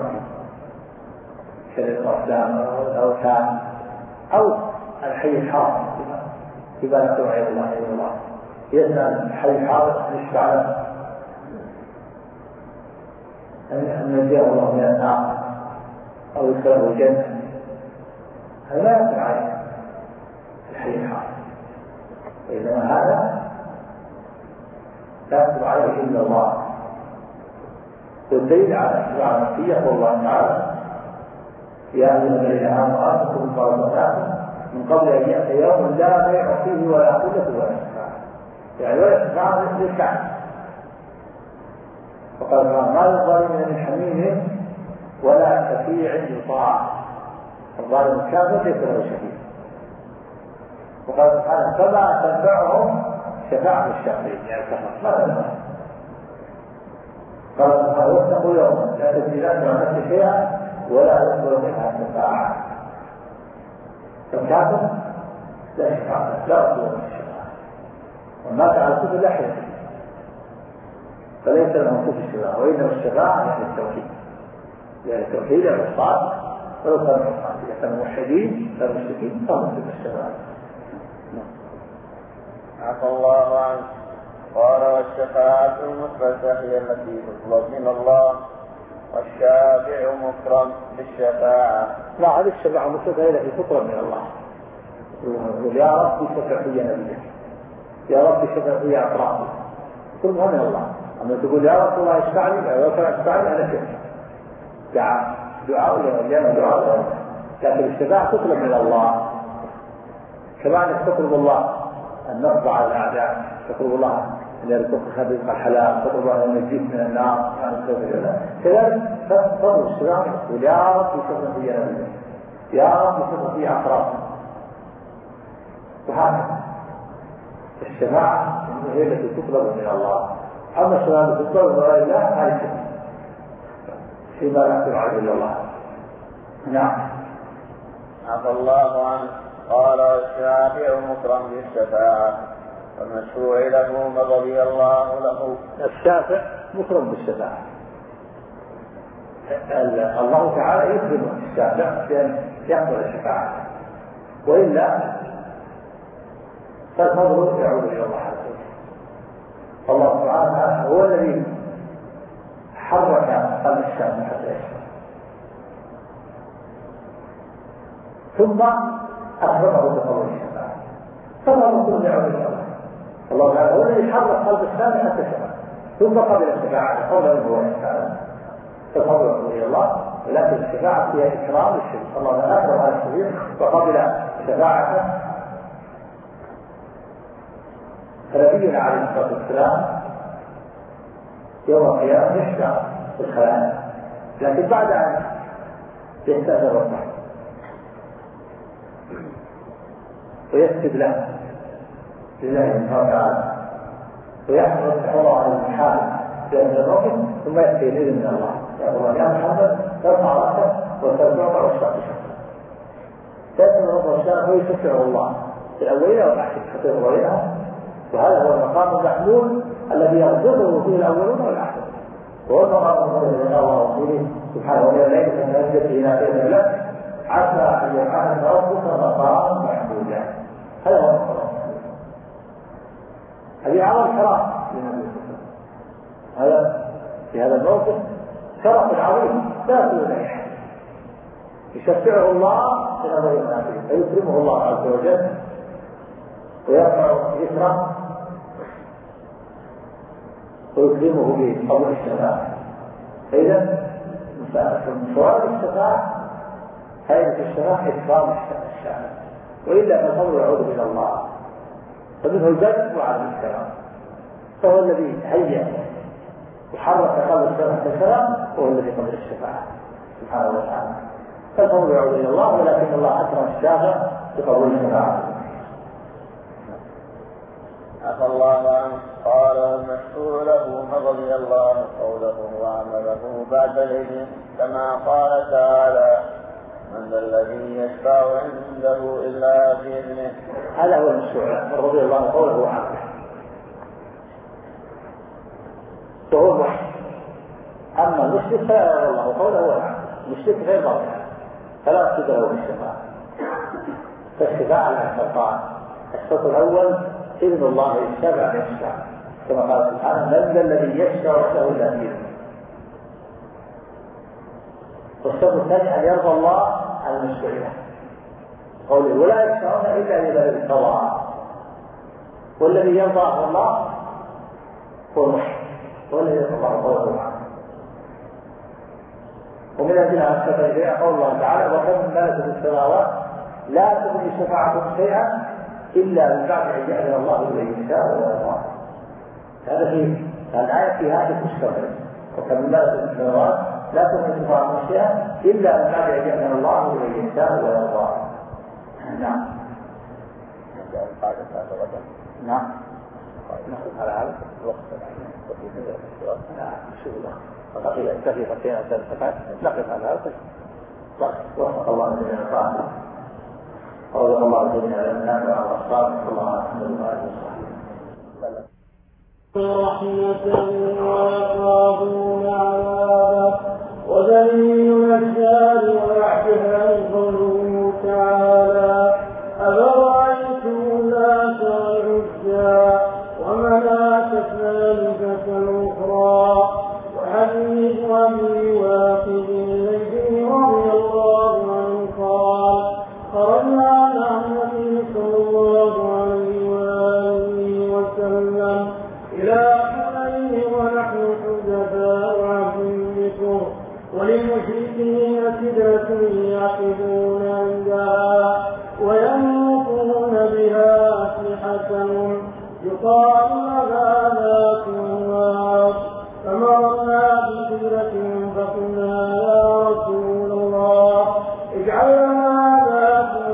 شريط الأسلام أو الأوثان أو الحي الحاضر فيما لا يقدر عليه الله يسأل الحي الحاضر أن يشفع له أن ينجيه الله من النار أو يدخله الجنة، هذا لا يقدر عليه الحي الحاضر، وإنما هذا لا يقدر عليه إلا الله. والدليل على الشفاعة النفسية قول الله تعالى: يا أيها الذين آمنوا آتوا الصدقات من قبل أن يأتي يوم لا بيع فيه ولا خلة ولا شفاعة، يعني ولا شفاعة للكعب. وقال ما للظالمين من حميم ولا شفيع يطاع، الظالم الكافر ليس له شفيع. وقال سبحانه: فما تنفعهم شفاعة الشافعين، يعني كفر ما تنفعهم. قال سبحانه: واتقوا يوما لا تجزي نفس عن نفس شيئا ولا يقبل منها شفاعة. فالكافر لا شفاعة، لا يقبل منها الشفاعة، ومات على الكفر لا حيث، فليس لهم كفر الشفاعة، وإنما الشفاعة يعني التوحيد، يعني التوحيد يعني الصادق، ولو كانوا الصادق إذا كانوا موحدين كانوا مشركين فهم كفر الشفاعة. عفى الله عنه. قال: والشفاعة المثبتة هي التي تطلب من الله، والشافع مكرم بالشفاعة. لا، هذه الشفاعة المثبتة هي التي تطلب من الله. يقول: يا رب شفع في نبيك، يا رب شفع في أطرافي، كلها من الله. أما تقول يا رب الله اشفع لي، يا رب اشفع لي، أنا شفع دعاء ولا دعاء، لكن الشفاعة تطلب من الله. كما أنك تطلب الله النصر على الأعداء، تطلب الله أن يرزقك رزق الحلال، تطلب الله أن ينجيك من النار، كذلك تطلب الشفاعة تقول: يا رب شفع في نبيك، يا رب شفع في أطرافي. وهكذا الشفاعة هي التي تطلب من الله. أما الشفاعة التي تطلب من غير الله هذه شفاعة فيما لا يقدر عليه إلا الله. نعم. عفى الله عنه. قال: والشافع مكرم بالشفاعة، والمشفوع له ما رضي الله له. الشافع مكرم بالشفاعة، الله تعالى يكرم الشافع بأن يقبل الشفاعة، وإلا فالفضل يعود إلى الله عز وجل. الله سبحانه هو الذي حرك قلب الشافع حتى يشفع، ثم أخبره بقول الشفاعة، فالفضل يعود إلى الله. الله تعالى هو الذي حرك قلب الشافع حتى يشفع، ثم قبل الشفاعة قولا هو يشفع، فالفضل يعود إلى الله. ولكن الشفاعة فيها إكرام للشريك، الله تعالى أكرم على الشريك وقبل شفاعته. فنبينا عليه الصلاة والسلام يوم القيامة يشفع في الخلائق، لكن بعد أن يستأذن ربه ويكتب له لله سبحانه وتعالى ويحفظ الله على المحال بأذن ربه، ثم يأتي الإذن من الله: يقول: يا محمد ترفع رأسك وترفع والشرق تأتي ربه والشرق ويشفعه الله في الأولين والآخرين حتى يغيرها. وهذا هو المقام المحمود الذي يربطه فيه الأولون والآخرون، وهو المقام المحمود الذي قال الله رسوله سبحانه وتعالى: ليس تهجد إلى خير لك عسى أن يجعلك ربك مقاما محمودا. هذا هو المقام المحمود، هذه أعظم شرف للنبي هذا في هذا الموقف، شرف عظيم لا يكون له أحد. يشفعه الله في الأولين والآخرين فيكرمه الله عز وجل ويرفع ذكره ويكرمه بقبول الشفاعة. فإذا من فوائد الشفاعة فائدة الشفاعة إكرام الشافع، وإلا فالفضل يعود إلى الله، فمنه البدء وعدم الكرام. فهو الذي هيأ وحرك قلب الشفاعة الكرام، وهو الذي قبل الشفاعة سبحانه وتعالى. فالفضل يعود إلى الله، ولكن الله أكرم الشافع بقبول الشفاعة. عفى الله عنه. قال: والمشفوع له من رضي الله قوله وعمله بعد الإذن، كما قال تعالى: من ذا الذي يشفع عنده إلا بإذنه. هذا هو المشروع رضي الله عنه قوله عنه، وهو الموحد. أما المشرك فلا يرضى الله قوله عنه، المشرك غير ضروري فلا يقصد له بالشفاعة. فالشفاعة لها شرطان: الشرط الأول إذن الله يشفع يشفع كما قال سبحانه: من ذا الذي يشفع عنده إلا بإذنه. والشرط الثاني أن يرضى الله عن المشفوع قوله: ولا يشفعون إلا لمن ارتضى. والذي يرضى الله هو المشفوع، والذي يرضى الله قوله عنه. ومن أجلها السبب قول الله تعالى: وكم من ملك في السماوات لا تغني شفاعتهم شيئا إلا من بعد أن يأذن الله لمن يشاء ويرضى. هذا في الآية في هذه المشكلة: وكم من ملك في السماوات لا تغني شفاعتهم شيئا إلا من بعد أن يأذن الله لمن يشاء ويرضى. نعم. نعم. على هذا الوقت دقيقتين أو 3 دقائق نقف على هذا. وفق الله جميعا طاعته، ورزق الله جميعا النافع والصالح. الله الحمد لله وصحبه رحمة ويخافون عذابه ودليل النجار ويعجبها قوله تعالى: أفرأيتم اللات والعزى ومناة الثالثة الأخرى وحديث أبي واقد الذي رضي الله عنه قال: خرجنا مع النبي صلى الله عليه وآله وسلم إلى حنين ونحن حدثاء عهد بكم، وللمشركين سدرة يعقدون عندها وينوقون بها أسلحة يقال لها ذات النار. فمرنا بسدرة فقلنا: يا رسول الله اجعل لنا ذات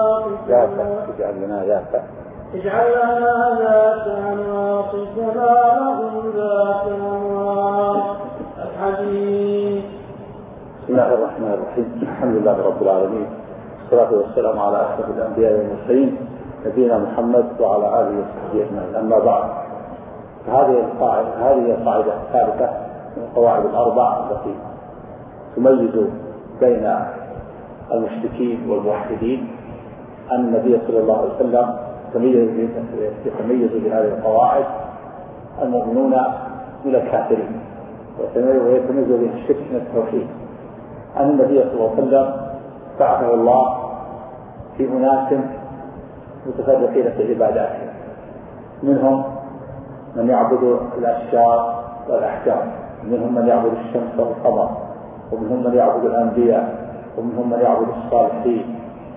أنواط كما لهم ذات أنواط. الحديث. بسم الله الرحمن الرحيم. الحمد لله رب العالمين، والصلاة والسلام على أشرف الأنبياء والمرسلين نبينا محمد وعلى آله وصحبه أجمعين. أما بعد، هذه القاعدة الثالثة من القواعد الأربع التي تميز بين المشركين والموحدين، أن النبي صلى الله عليه وسلم يتميز بهذه القواعد المؤمنون من الكافرين، ويتميز به الشرك من التوحيد. أن النبي صلى الله عليه وسلم بعثه الله في أناس متفرقين في عباداتهم، منهم من يعبد الأشجار والأحجار، ومنهم من يعبد الشمس والقمر، ومنهم من يعبد الأنبياء، ومنهم من يعبد الصالحين.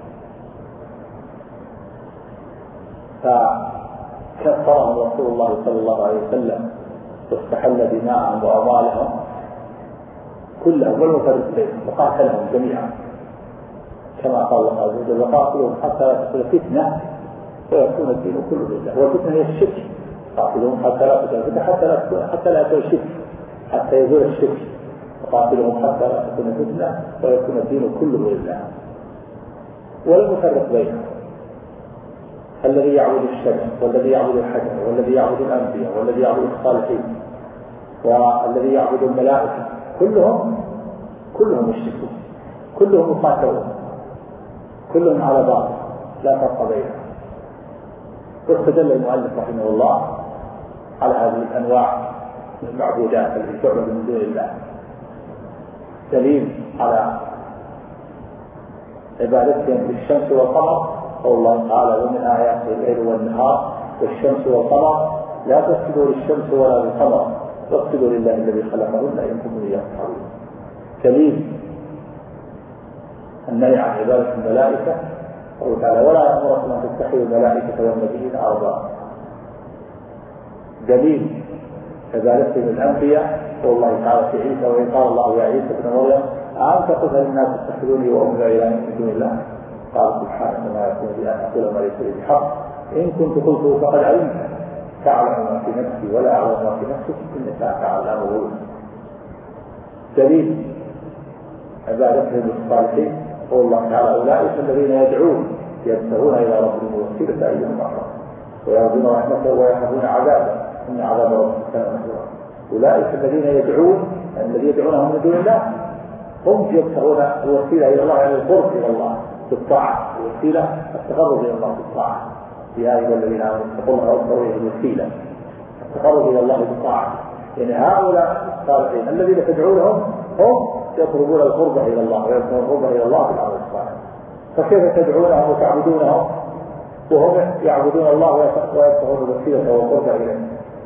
فكفرهم رسول الله صلى الله عليه وسلم واستحل دماءهم وأموالهم كلهم والمفرق بينهم وقاتلهم جميعا، كما قال الله عز وجل: وقاتلهم حتى لا تكون فتنة ويكون الدين كله لله. والفتنة هي الشرك، قاتلهم حتى لا تكون فتنة حتى لا يكون الشرك، حتى يزول الشرك. وقاتلهم حتى لا تكون فتنة ويكون الدين كله لله. والمفرق بينهم الذي يعبد الشمس، والذي يعبد الحجر، والذي يعبد الأنبياء، والذي يعبد الصالحين، والذي يعبد الملائكة، كلهم مشركون، كلهم مقاتلون، كلهم على باطل لا فرق بينهم. واستدل المؤلف رحمه الله على هذه الأنواع من المعبودات التي تعبد من دون الله دليل على عبادتهم بالشمس والقمر قول الله تعالى: ومن آياته الليل والنهار والشمس والقمر لا تسجدوا للشمس ولا للقمر واسجدوا لله الذي خلقهن إن كنتم إياه تعبدون. دليل النهي عن عبادة الملائكة قوله تعالى: ولا يأمركم أن تتخذوا الملائكة والنبيين أربابا. دليل عبادتهم الأنبياء قول الله تعالى في عيسى: وإن قال الله يا عيسى ابن مريم أأنت قلت للناس اتخذوني وأمي إلهين من دون الله قال: سبحانك ما يكون لي أن أقول ما ليس لي بحق، إن كنت قلته فقد علمت، تعلم ما في نفسي ولا أعلم ما في نفسك إنك تعلم الغيوب. دليل عبادتهم الصالحين قول الله تعالى أولئك الذين يدعون يبتغون إلى ربهم الوسيلة أيهم أقرب ويرجون رحمته ويخافون عذابه إن عذاب ربهم كان محذورا. أولئك الذين يدعون الذين يدعونهم من دون الله هم يبتغون الوسيلة إلى الله، يعني القرب إلى الله بالطاعة، الوسيلة التقرب إلى الله بالطاعة. يا أيها الذين آمنوا اتقوا الله وابتغوا إليه الوسيلة التقرب إلى الله بالطاعة. يعني هؤلاء الصالحين الذين تدعونهم هم يطلبون القرب إلى الله ويبتغون القرب إلى الله بالعمل الصالح. فكيف تدعونهم وتعبدونهم وهم يعبدون الله ويبتغون الوسيلة والقرب إليه؟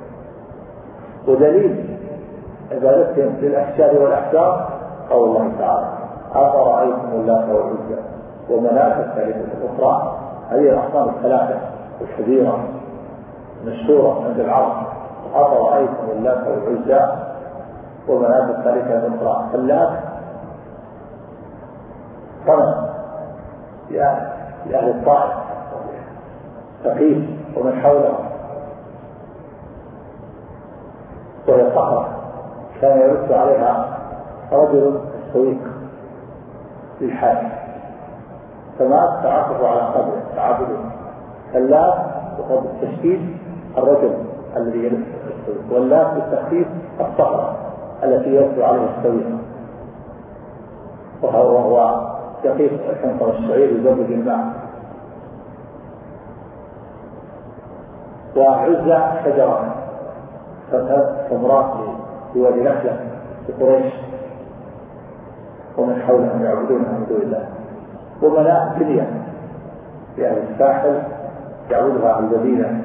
ودليل عبادتهم للأشجار والأحجار قول الله تعالى أفرأيتم اللات والعزى ومناة الثالثة الأخرى. هذه الأصنام الثلاثة الكبيرة مشهورة عند العرب. أفرأيتم اللات والعزى ومناة الثالثة الأخرى. اللات صنم لأهل الطائف ثقيف ومن حوله، وهي صخرة كان يرد عليها رجل سويق للحاج فمات تعاطف على قبره تعبده. اللات وقد التشكيل الرجل الذي يلف السويق، واللات بالتخفيف الصخرة التي يرد عليها السويق، وهو دقيق الحنطة الشعير يزود الماء. وعزة شجرة سمراء في وادي نخلة في قريش ومن حولهم يعبدونها من دون الله. ومناة كلية في أهل الساحل يعبدها أهل المدينة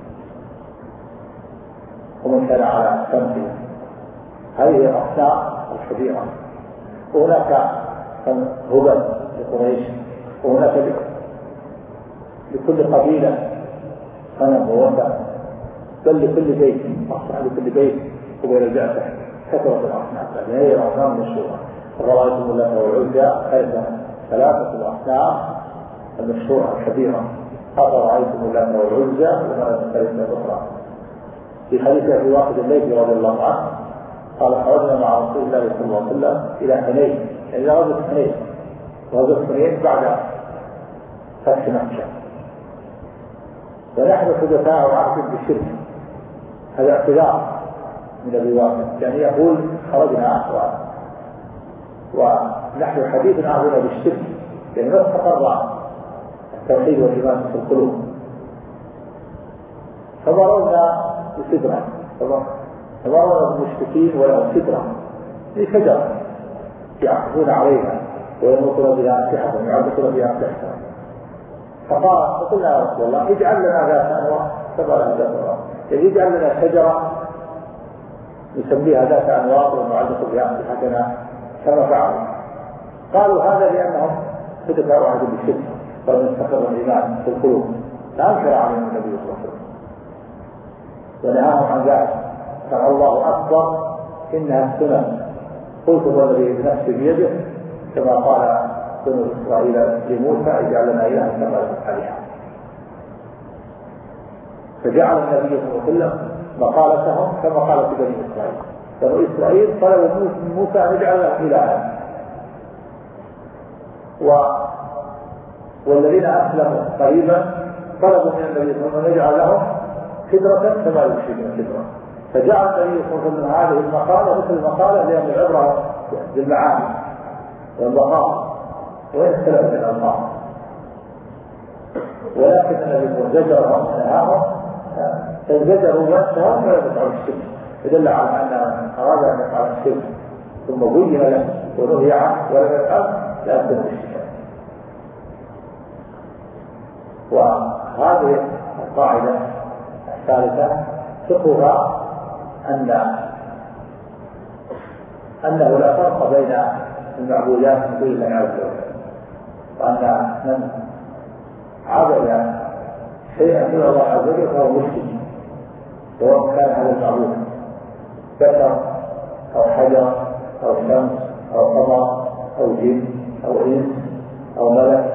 ومن كان على سمته. هذه الأصنام الكبيرة. وهناك هبل لقريش، وهناك لكل قبيلة صنم ووثن، بل لكل بيت أصنام لكل بيت قبيل البعثة كثرة الأصنام. هذه الأصنام المشهورة. رأيتم اللات والعزى ثلاثة الأصنام المشهورة الكبيرة. أفرأيتم اللات والعزى ومناة الثالثة الأخرى. في حديث أبي واقد الليثي رضي الله عنه قال خرجنا مع رسول الله صلى الله عليه وسلم إلى حنين، إلى غزوة حنين، وغزوة حنين بعد فتح مكة، ونحن حدثاء عهد بالشرك. هذا اعتذار من أبي واقد، يعني يقول خرجنا ونحن حديث عهدنا بالشرك، يعني ما استقر التوحيد والإيمان في القلوب. فمررنا بسدرة، فمررنا بالمشركين ولهم سدرة في شجرة يعكفون عليها ويموتون بها أسلحتهم يعلقون بها أسلحتهم. فقلنا يا رسول الله اجعل لنا ذات أنواع، فقال ذات أنواع، يعني اجعل لنا شجرة نسميها ذات أنواع ونعلق بها أسلحتنا كما فعلوا. قالوا هذا لأنهم حدثاء عهد بالشرك ولم يستقر الإيمان في القلوب، فأنكر عليهم النبي صلى الله عليه وسلم ونهاهم عن ذلك. قال الله أكبر إنها السنن. قلت والذي بنفسي بيده كما قال بنو إسرائيل لموسى اجعل لنا إلها كما لهم آلهة. فجعل النبي صلى الله عليه وسلم مقالتهم كما قالت بني إسرائيل. بنو إسرائيل طلبوا من موسى أن يجعل لهم إلها، والذين أسلموا قريبا طلبوا من النبي صلى الله عليه وسلم أن يجعل لهم خضرة كما يشيرون خضرة. فجعل النبي صلى الله عليه وسلم هذه المقالة مثل المقالة لأن العبرة بالمعاني والبقاء وإن اختلفت الألفاظ، ولكن النبي زجرهم ونهاهم فزجروا نفسهم ولا يدفعوا الشرك، يدل على أن أراد أن يفعل الشرك ثم بين له ونهي عنه ولم يفعل لا يكون الشرك. وهذه القاعدة الثالثة فقهها أنه لا فرق بين المعبودات من دون الله عز وجل، وأن من عبد شيئا دون الله عز وجل فهو مشرك، سواء كان هذا المعبود بشر أو حجر أو شمس أو قمر أو جن أو إنس أو ملك،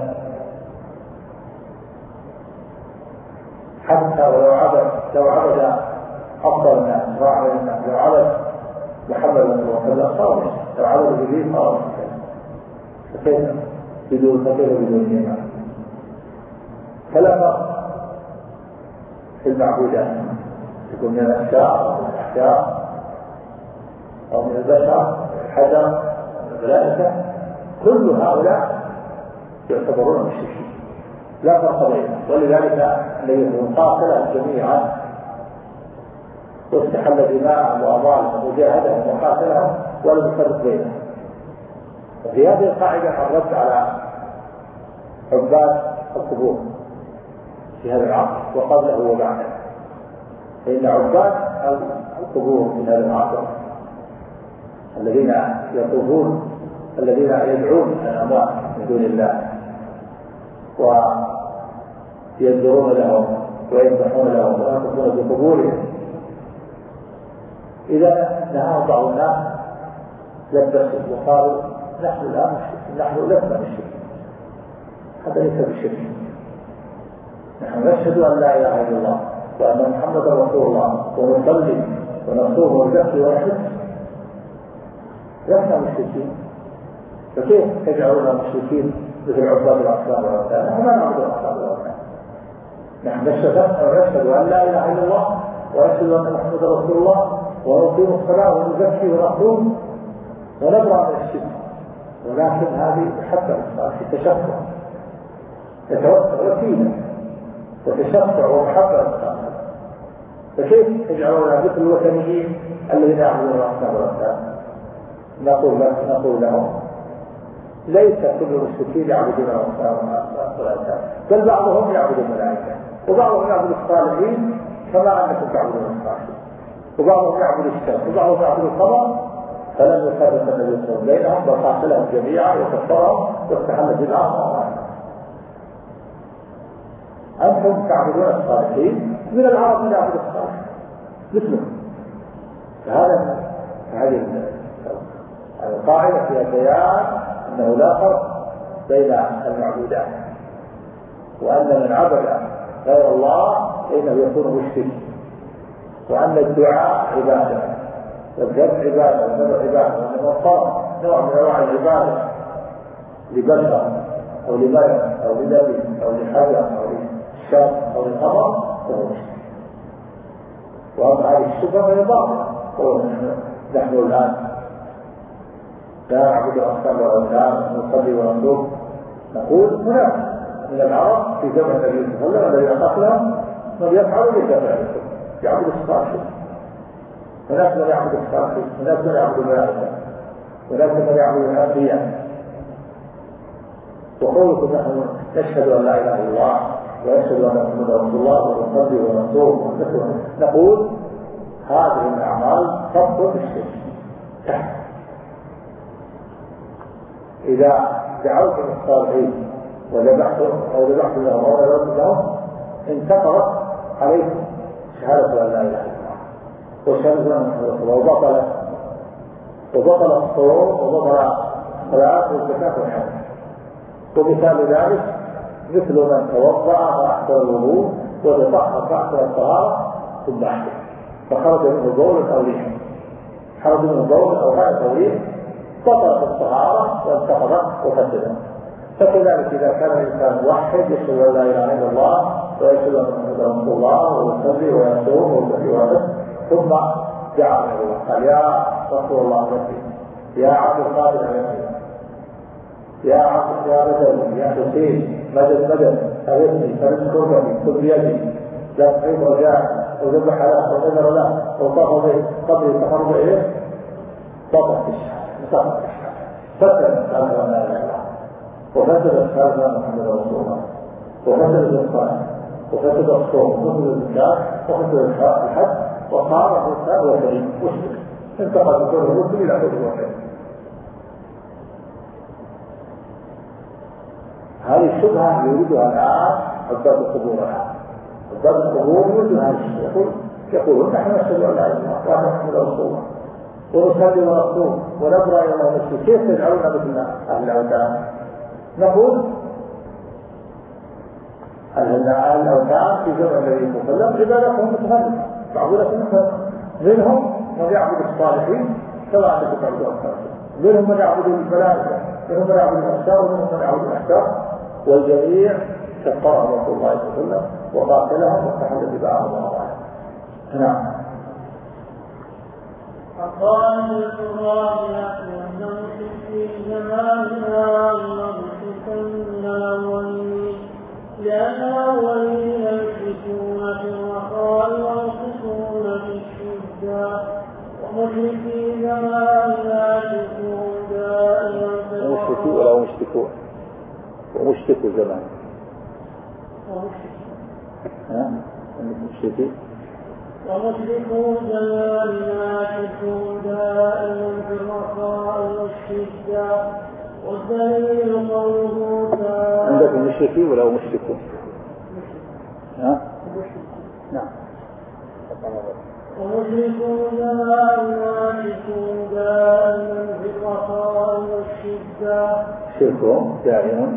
حتى ولو عبد أفضل الناس لو عبد محمد صلى الله عليه وسلم صار، لو عبد جبريل صار. فكيف بدون فكر وبدون نعمة. فلا فرق في المعبودات، يكون من الأشجار أو من الأحجار أو من البشر، الحجر، الملائكة، كل هؤلاء يعتبرون مشركين لا فرق بينهم. ولذلك الذي قاتلهم جميعا واستحل دماءهم وأموالهم وجاهدهم وقاتلهم ولم يفرق بينهم. وفي هذه القاعدة الرد على عباد القبور في هذا العصر وقبله وبعده، فإن عباد القبور في هذا العصر الذين يطوفون، الذين يدعون الأموات من دون الله وينذرون لهم ويذبحون لهم ويقفون بقبورهم، إذا نهى بعض الناس لبسوا وقالوا نحن الآن نحن لسنا بالشرك، هذا ليس بالشرك. نحن نشهد أن لا إله إلا الله وأن محمدا رسول الله ونصلي ونصوم ونزكي ونحج، لسنا مشركين. فكيف تجعلنا مشركين مثل عباد الأصنام والأوثان؟ نحن لا نعبد الأصنام والأوثان، نحن نشهد أن لا إله إلا الله ونشهد أن محمدا رسول الله ونقيم الصلاة ونزكي ونصوم ونبرأ من الشرك. ولكن هذه حتى في تشفع يتوسع وسيلة وتشفع ومحبة. فكيف تجعلنا مثل الوثنيين الذين يعبدون الأصنام والأوثان؟ نقول لهم ليس كل المشركين يعبدون الأصنام والأوثان، بل بعضهم يعبد الملائكة وبعضهم يعبد الصالحين كما أنكم تعبدون الصالحين، وبعضهم يعبد الشمس وبعضهم يعبد القمر. فلم يفرق النبي صلى الله عليه وسلم بينهم بل قاتلهم جميعا وكفرهم واستحل دماءهم. أنتم تعبدون الصالحين، من العرب من يعبد الصالحين مثلهم. هذه القاعدة فيها بيان أنه لا فرق بين المعبودات، وأن من عبد غير الله فإنه يكون مشرك، وأن الدعاء عبادة والذبح عبادة والنذر عبادة، وأن الصوم نوع من أنواع العبادة لبشر أو لملك أو لنبي أو لحجر أو للشمس أو للقمر فهو مشرك. وأما هذه الشبهة فهي باطلة. نحن الآن لا نعبد الأصنام والأوثان ونصلي ونصوم، نقول هناك من العرب في زمن النبي صلى الله عليه وسلم الذين قتلهم من يفعل ليس يعبد الصالحين، هناك من يعبد الصالحين، هناك من يعبد الملائكة، هناك من يعبد الأنبياء. وقولكم نحن نشهد أن لا إله إلا الله ونشهد أن محمدا رسول الله ونصلي ونصوم ونذكر، نقول هذه الأعمال تبطل بالشرك تحت. إذا دعوتم الصالحين وذبحتم لهم أو نذرتم لهم انتقضت عليكم شهادة أن لا إله إلا الله وشهادة أن محمدا رسول الله، وبطل الصوم وبطل الصلاة والزكاة والحج. ومثال ذلك مثل من توضأ فأحسن الوضوء وتطهر فأحسن الطهارة ثم أحدث فخرج منه بول أو ريح، خرج منه بول أو غائط أو ريح، بطلت الطهارة وانتقضت وفسدت. فكذلك إذا كان الإنسان موحد يشهد أن لا إله إلا الله ويشهد أن محمدا رسول الله ويصلي ويصوم ويزكي ويحج، ثم دعا له قال يا رسول الله نفسي، يا عبد القادر نفسي، يا عبد يا بدر يا حسين مدد أغثني فرج كربتي خذ بيدي لا تحيط رجاء وذبح له ونذر له وطاف به قبل تقرب إليه، طبق الشهادة فسد الشهادة لا إله إلا الله وفسد الشهادة محمد رسول الله وفسد الصلاة وفسد الصوم وفسد الزكاة وفسد الحج وصار الإنسان وكريم مشرك انتقل بكل الرسل إلى كل واحد. هذه الشبهة يريدها الآن عباد القبور. عباد القبور يريدها هذه الشبهة، يقولون نحن نشهد أن لا إله إلا الله وأن محمدا رسول الله ونصلي ونصوم ونبرأ إلى الله نفسه، كيف تجعلنا مثل أهل الأوثان؟ نقول أهل الأوثان في زمن النبي صلى الله عليه وسلم عبادتهم متفرقة، بعضهم منهم من يعبد الصالحين كما أنكم تعبدون الصالحين، منهم من يعبد الملائكة، منهم من يعبد الأشجار، ومنهم من يعبد الأحجار، والجميع كفرهم رسول الله صلى الله عليه وسلم وقاتلهم واستحل دماءهم وأموالهم. نعم. القاعدة الرابعة أنه في زماننا مشركا من الأولين، لأن الأولين يشركون في الرخاء ويشركون في الشدة، ومشركي زماننا يشركون دائما في الرخاء. ولا مشركون ومشركوا زمان. مشركين ومشركوا زماننا يشركون دائما في الرخاء والشدة، والدليل قوله تعالى. عندكم مشركين ولا مشركون؟ نعم. ومشركوا زماننا يشركون دائما في الرخاء والشدة. شركهم دائما.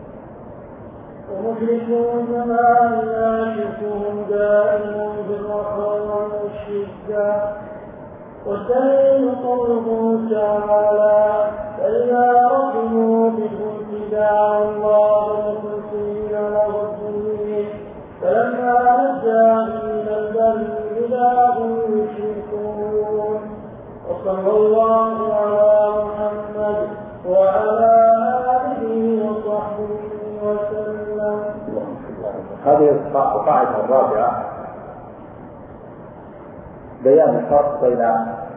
ومشركوا زماننا يشركون دائما في الرخاء والشدة، والدليل قوله تعالى فإذا ركبوا بالفلك دعوا الله مخلصين له الدين فلما نجاهم إلى البر إذا هم يشركون. وصلى الله على محمد وعلى آله وصحبه وسلم. هذه القاعدة الرابعة بيان الفرق بين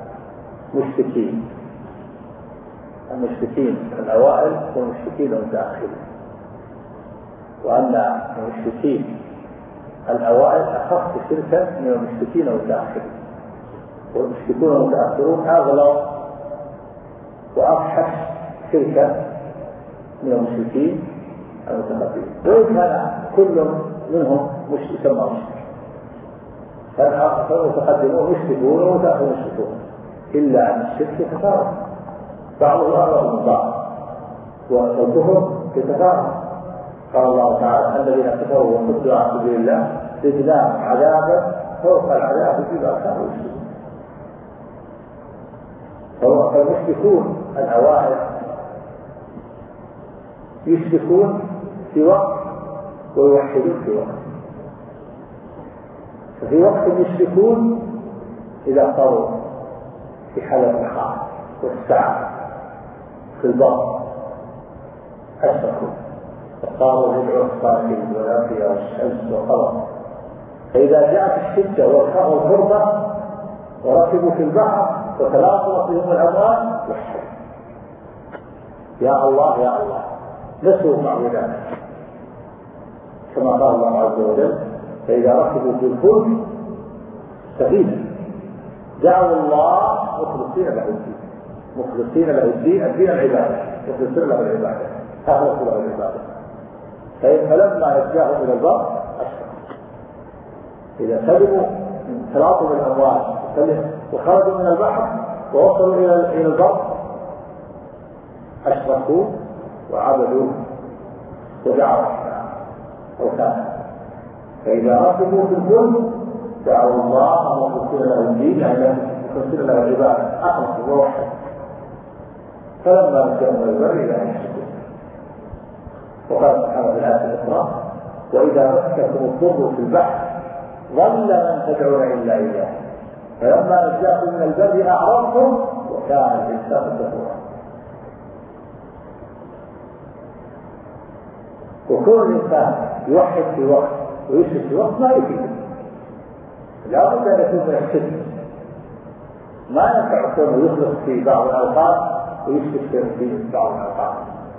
المشركين الأوائل والمشركين المتأخرين، وأن المشركين الأوائل أخف شركا من المشركين المتأخرين، والمشركون المتأخرون أغلظ وأفحش شركا من المشركين المتقدمين، وإن كان كل منهم يسمى مشرك، فالمتقدمون مشركون والمتأخرون مشركون، إلا أن الشرك يتفاوت، بعضه أغلظ من بعض، والكفر يتفاوت. قال الله تعالى الذين كفروا وصدوا عن سبيل الله زدناهم عذابا فوق العذاب بما كانوا يشركون. فالمشركون الأوائل يشركون في وقت ويوحدون في وقت، ففي وقت يشركون إذا صاروا في حالة الخاء والسعة في البر أشركوا فصاروا يدعوا الصالحين والأنبياء والشمس والقمر، فإذا جاءت الشدة والغربة وركبوا في البحر وتلاطمت بهم الأموال وحدوا يا الله يا الله، نسوا معبودات كما قال الله عز وجل فإذا ركبوا في الفلك سفينة دعوا الله مخلصين له الدين الدين العبادة، مخلصين له العبادة، أخلصوا له العبادة. فلما نجاهم إلى البر أشركوا، إذا سلموا من تلاطم الأموال وخرجوا من البحر ووصلوا إلى البر أشركوا وعبدوا ودعوا أوثانا. فإذا ركبوا في الفلك دعوا الله مخلصين له الدين يعني مخلصين له العبادة، أخلصوا ووحدوا، فلما نجاهم إلى البر إذا يشركون. وقال سبحانه في الآية الأخرى وإذا مسككم الضر في البحر ظل من تدعون إلا إياه فلما نجاكم من البر أعرضتم وكان الإنسان كفورا. وكل إنسان يوحد في وقت ويشرك في وقت ما يفيد، لا بد أن يكون من الشرك، ما ينفع كونه يخلص في بعض الأوقات ويشرك في بعض الأوقات،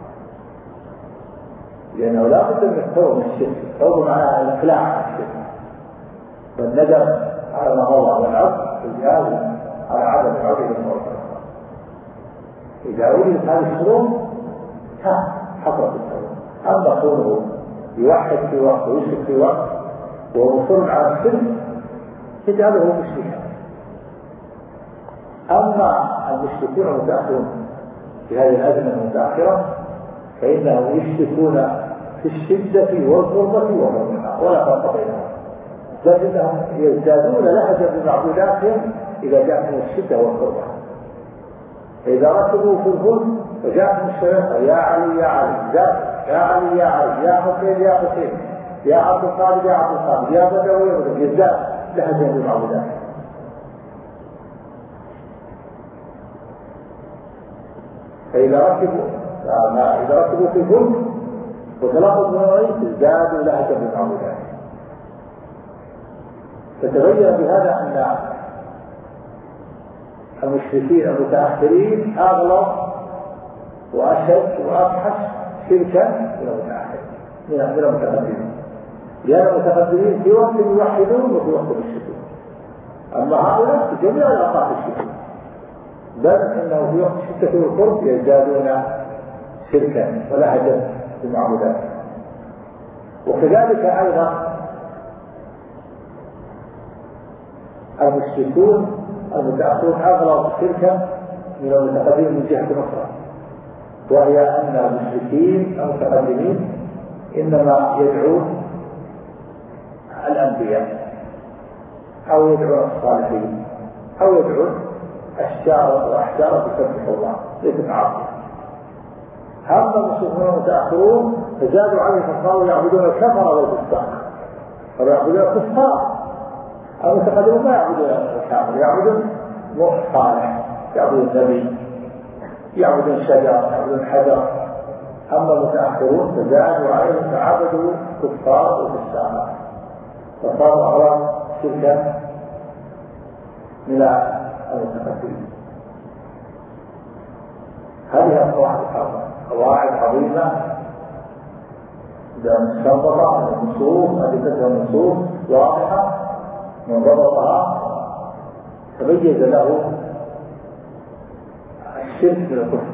لأنه لا بد من التوبة من الشرك. التوبة معناها الإقلاع عن الشرك والندم على ما هو والعبد والجهاد على عدم عبده المرتبط. إذا وجدت هذه الشروط حصلت التوبة. أما كونه يوحد في وقت ويشرك في وقت ومصر على الشرك يجعله مشركا. أما المشركون المتأخرون في هذه الأزمة المتأخرة فإنهم يشركون في الشدة والغربة والرخاء ولا فرق بينهم، لكنهم يزدادون لهجة بمعبوداتهم إذا جاءتهم الشدة والغربة، فإذا ركبوا في الفلك فجاءهم الشيطان يا علي يا علي يا علي يا علي يا حسين يا حسين يا عبد القادر يا عبد القادر يا بدوي يا بدوي يزداد لهجة بالمعبودات. فإذا ركبوا في الفلك وتلقوا من ازدادوا لهجة بالمعبودات. فتبين بهذا أن المشركين المتأخرين أغلظ وأشد وأفحش شركا من المتقدمين، لأن المتقدمين في وقت يوحدون وفي وقت يشركون، أما هؤلاء في جميع الأوقات يشركون، بل إنه في وقت الشدة والقرب يزدادون شركا ولهجا بالمعبودات. وكذلك أيضا المشركون المتأخرون أغلظ شركا من المتقدمين من جهة أخرى، وهي أن المشركين المتقدمين إنما يدعون الأنبياء أو يدعون الصالحين أو يدعون أشجار وأحجار تسبح الله ليست عاصية. هذا المشركون المتأخرون فزادوا عليه فصاروا يعبدون الكفر والفساق، ويعبدون الكفار. المتقدمون ما يعبدون الكافر، يعبدون صالح، يعبدون النبي، يعبدون الشجر، يعبدون الحجر. أما المتأخرون فزادوا عليهم فعبدوا كفار وفساق، فصاروا أغلب شركا من المتقدمين. هذه قواعد عظيمة مستنبطة من النصوص، أدلتها النصوص واضحة، من ضبطها تميز له الشرك من الكفر،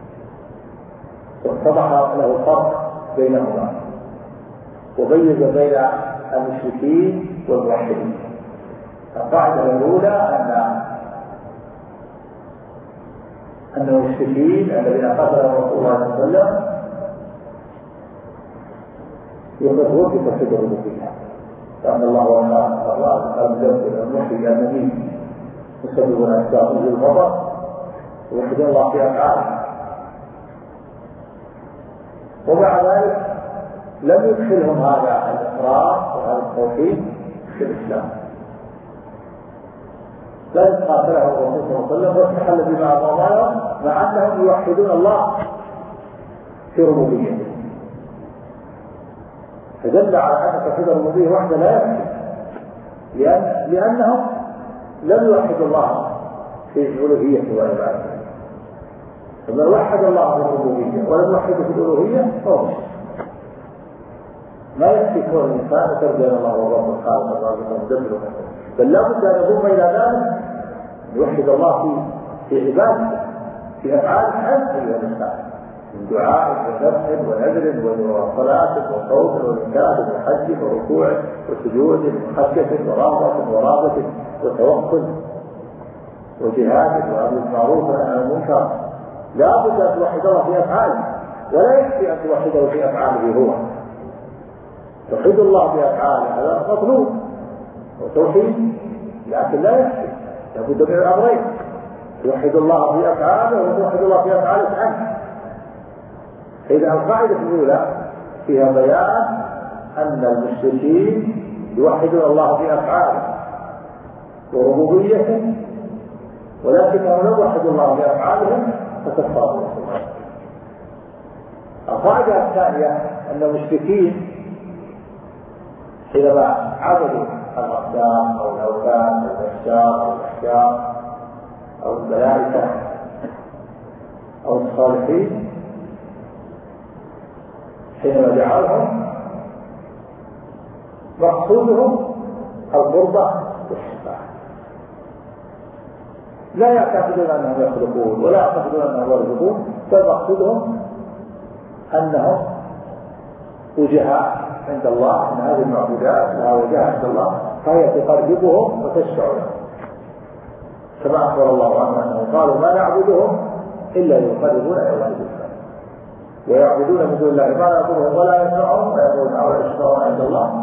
واتضح له الفرق بينهما، وميز بين المشركين والموحدين. القاعدة الأولى أن المشركين الذين قتلهم رسول الله صلى الله عليه وسلم يقرون بتوحيد الربوبية، لأن الله قال مدبر المحيي النبي مسبب الأسباب للمضر ويوحدون الله في أفعاله. ومع ذلك لم يدخلهم هذا الإقرار وهذا التوحيد في الإسلام، بل قاتله الرسول صلى الله عليه وسلم واستحل بما أمرهم مع أنهم يوحدون الله في ربوبيته. فدل على أن توحيد الربوبية وحده لا يكفي، لأنهم لم يوحدوا الله في الألوهية وعبادته. فمن وحد الله في الربوبية ولم يوحده في الألوهية فهو مشرك. ما يكفي كون الإنسان يترجى الله والرب الخالق الرازق المدبر، بل لا بد أن يقوم إلى ذلك يوحد الله في عبادته، في أفعاله حتى أيها الإنسان، من دعاء وذبح ونذر وصلاة وصوت وإنكار وحج وركوع وسجود وخشية ورغبة وتوكل وجهاد وأمر بالمعروف والنهي عن المنكر. لا بد أن توحد الله في أفعاله، ولا يكفي أن توحده في أفعاله هو. توحيد الله في أفعاله هذا مطلوب وتوحيد، لكن لا يكفي، لابد من الأمرين: توحد الله في أفعاله وتوحد الله في أفعاله عنه. إذا القاعدة الأولى فيها بيان أن المشركين يوحدون الله في أفعاله وربوبيته، ولكنهم لم يوحدوا الله في أفعالهم فكفروا. القاعدة الثانية أن المشركين حينما عبدوا الأصنام أو الأوثان أو الأشجار أو الأحجار أو الملائكة أو الصالحين، حينما دعوهم مقصودهم القربة والشفاعة، لا يعتقدون أنهم يخلقون ولا يعتقدون أنهم يرزقون، بل مقصودهم أنهم وجهاء عند الله، أن هذه المعبودات لها وجهاء عند الله فهي تقربهم وتشفع لهم، كما أخبر الله عنه أنه قالوا ما نعبدهم إلا يقربون إلى الله زلفى، ويعبدون من دون الله ما لا يضرهم ولا ينفعهم ويقولون أو يشفعون عند الله.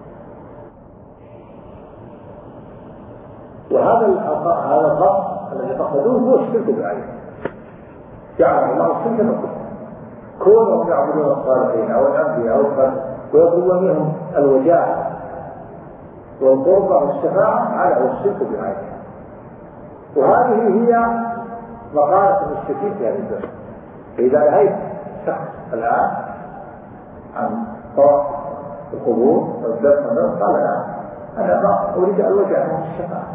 وهذا الخط الذي وحدوه هو الشرك بالله، جعل الله الشرك لكم. كونهم يعبدون الصالحين أو الأنبياء أو الخلق ويطلب منهم الوجاهة والقربة والشفاعة، هذا هو الشرك بالله. وهذه هي مقالة المشركين في هذه الدنيا. فإذا نهيت شخص الآن عن طواف القبور والذبح قال الآن أنا ما أريد الوجاهة والشفاعة،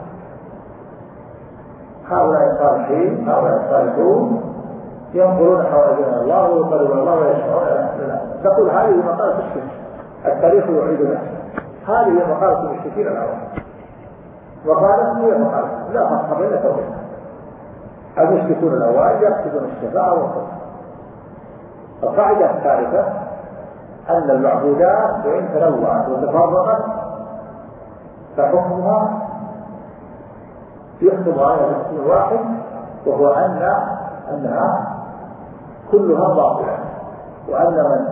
هؤلاء الصالحين هؤلاء الصالحون ينظرون حوالينا الله ويقربون الله ويشفعون لنا. نقول هذه مقالة الشرك، التاريخ يعيد نفسه. هذه هي مقالة المشركين الأول، مقالة هي مقالة لا فرق بين توحيد. المشركون الأوائل يقصدون الشفاعة والقرب. القاعدة الثالثة أن المعبودات وإن تنوعت وتفرقت فحكمها يحكم على الاسم واحد، وهو أنها كلها باطلة، وأن من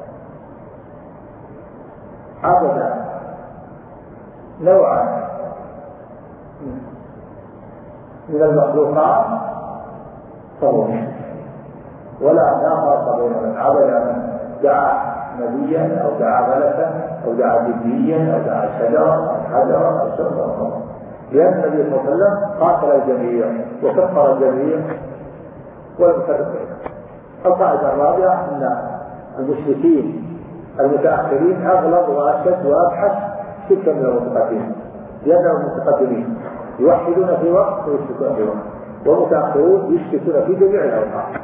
عبد نوعا من المخلوقات فهو مشرك. ولا فرق بين من عبد من دعا نبيا أو دعا ملكا أو دعا جبريا أو دعا شجرا أو حجرا أو شجرا، لأن النبي صلى الله عليه وسلم قاتل الجميع وكفر الجميع ولم يفرق بينهم. القاعدة الرابعة أن المشركين المتأخرين أغلب وأشد وأبحث شركا من المتقدمين، لأنهم المتقدمين يوحدون في وقت ويشركون في وقت، والمتأخرون يشركون في جميع الأوقات.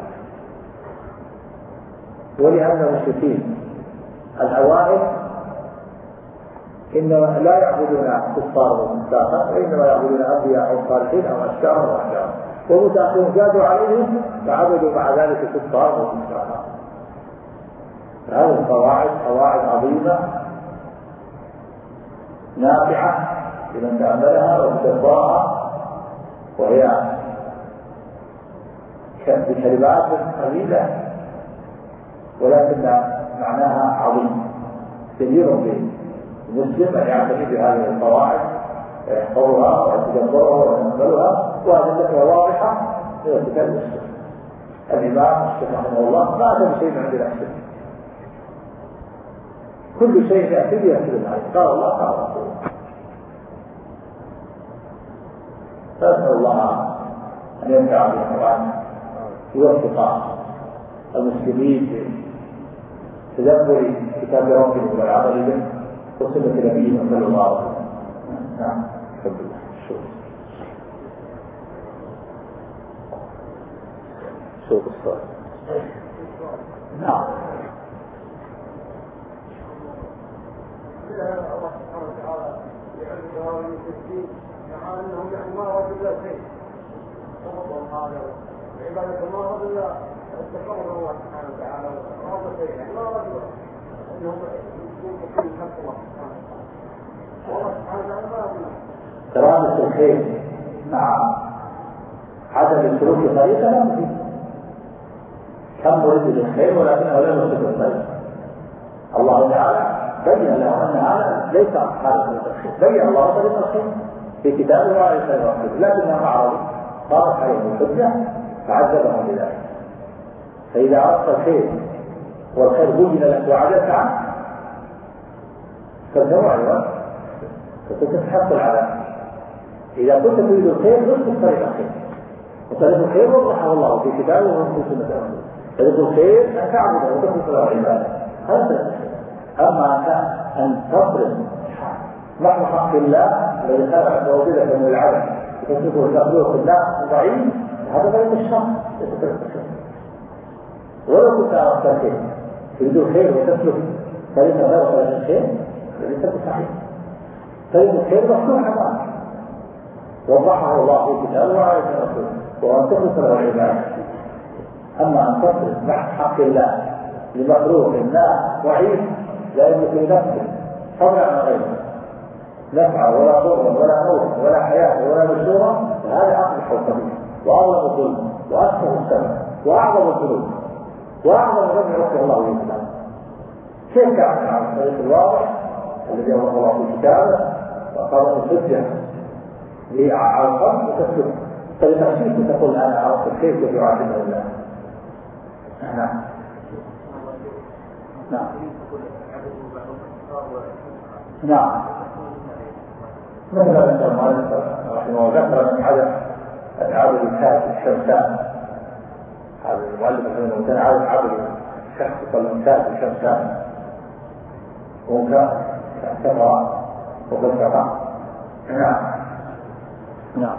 ولأن المشركين الأوائل إنما لا يعبدون كفار ومساقا، وإنما يعبدون أنبياء أو صالحين أو أشجارا وأحجارا، والمتأخرون زادوا عليهم فعبدوا مع ذلك كفار ومساقا. هذه القواعد قواعد عظيمة نافعة لمن تأملها وتدبرها، وهي بكلمات قليلة ولكن معناها عظيم. كثير بالمسلم أن يعتني بهذه القواعد ويحفظها ويتدبرها ويتأملها، وأدلتها واضحة من كتاب المسلم. الإمام الشيخ رحمه الله ما أتى بشيء من عند نفسه، كل شيء يأتي بالآية، قال الله قال رسوله. فأسأل الله أن ينفع بالقرآن ويوفق المسلمين بتدبر كتاب ربهم والعمل به وسنة نبيه صلى الله عليه وسلم. نعم، الحمد لله. شوف الصلاة. نعم. الله سبحانه وتعالى يعلم المسلمين مع انهم ما رجوا الا شيء، تفضل هذا عبادة ما رجوا الا التقرب الله سبحانه وتعالى وهذا شيء، ما رجوا انهم يكونوا حق الله سبحانه وتعالى. والله سبحانه وتعالى ما رجوا كرامة الخير مع عدم السلوك طريقة لا مفيد. كم مريد للخير ولكنه لا يسلك الطريق. الله تعالى بين له أن هذا ليس حالة الخير، بين الله طريق الخير في كتابه وعلى لسان رسوله، لكنهم أعرضوا صارت عليهم الحجة فعذبهم بذلك. فإذا عرفت الخير والخير بين لك وعدلت عنه فالنوع أيضا فكنت تحصل على. إذا كنت تريد الخير اسلك طريق الخير، وطريق الخير وضحه الله في كتابه وفي سنة رسوله. طريق الخير أن تعبده وتخلص له عباده، هذا طريق الخير. أما أن تفرض نحو حق الله الذي خلق موجودة من العدم وتتركه المخلوق الله ضعيف، هذا غير الشر، ليس طريق الخير. ولو كنت أردت الخير تريد الخير وتسلك طريقا غير طريق الخير فليس بصحيح. طريق الخير مفتوح أمامك وضحه الله في كتابه وعلى لسان رسوله، وأن تخلص له العبادة. أما أن تصرف نحو حق الله لمخلوق الله ضعيف لا يملك لنفسه فضلا عن غيره نفعا ولا ضرا ولا موتا ولا حياة ولا نشورا، فهذا أقبح القبيح وأظلم الظلم وأكثر السمع وأعظم الذنوب وأعظم ذنب يغفر الله للإسلام. كيف تعمل على الطريق الواضح الذي أمر الله في كتابه وقام الحجة على القلب وتسلك فإذا شئت تقول أنا عرفت كيف يعلمه الله. نعم نعم نعم. مثلا المؤلف رحمه الله ذكر من عدد الكاس الشمسان. هذا المؤلف رحمه الله عدد شخص الكاس الشمسان وكان كفر وكفر. نعم نعم.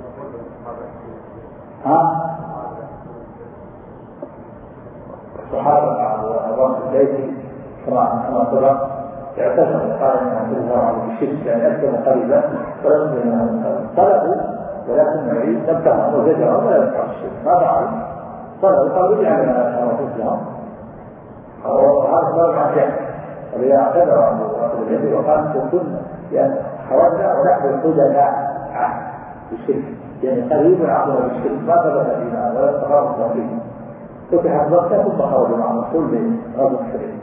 الصحابة الرمز الليثي كما سبق اعتزم قال انه كلها على الشرك يعني اسلم قريبا ولم يكن طلبوا ولكن يريد نبتهم وزجرهم ولا ينفع الشرك. ماذا عمل؟ طلبوا قالوا لي علينا ان نسلم وهذا صار مع جهل وإذا اعتذر عنه الجهل وقال كنا يعني حاولنا ونحن الهدى بالشرك يعني قريب عقل بالشرك ما ثبت فينا ولا استقرار فيه. فتحت وقتها ثم خرجوا مع الرسول بغض الشرك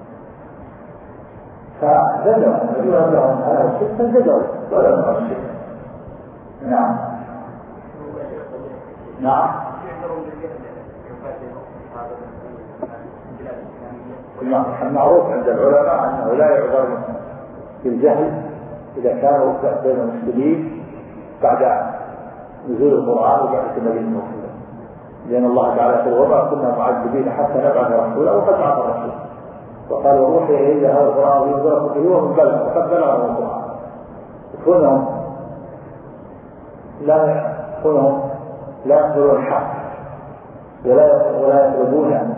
فزجروا يقولون لهم هذا الشرك فزجروا ولا ينفع الشرك. نعم نعم. المعروف عند العلماء أنه لا يعذر بالجهل إذا كانوا بين المسلمين بعد نزول القرآن وبعد النبي صلى الله عليه وسلم، لأن الله تعالى يقول وما كنا معذبين حتى نبعث رسولا وقد بعث الرسول وقال وروحي إلى هذا القرآن وينزل به ومن بلغ وقد بلغ القرآن. كونهم لا يقبلون الحق ولا يطلبون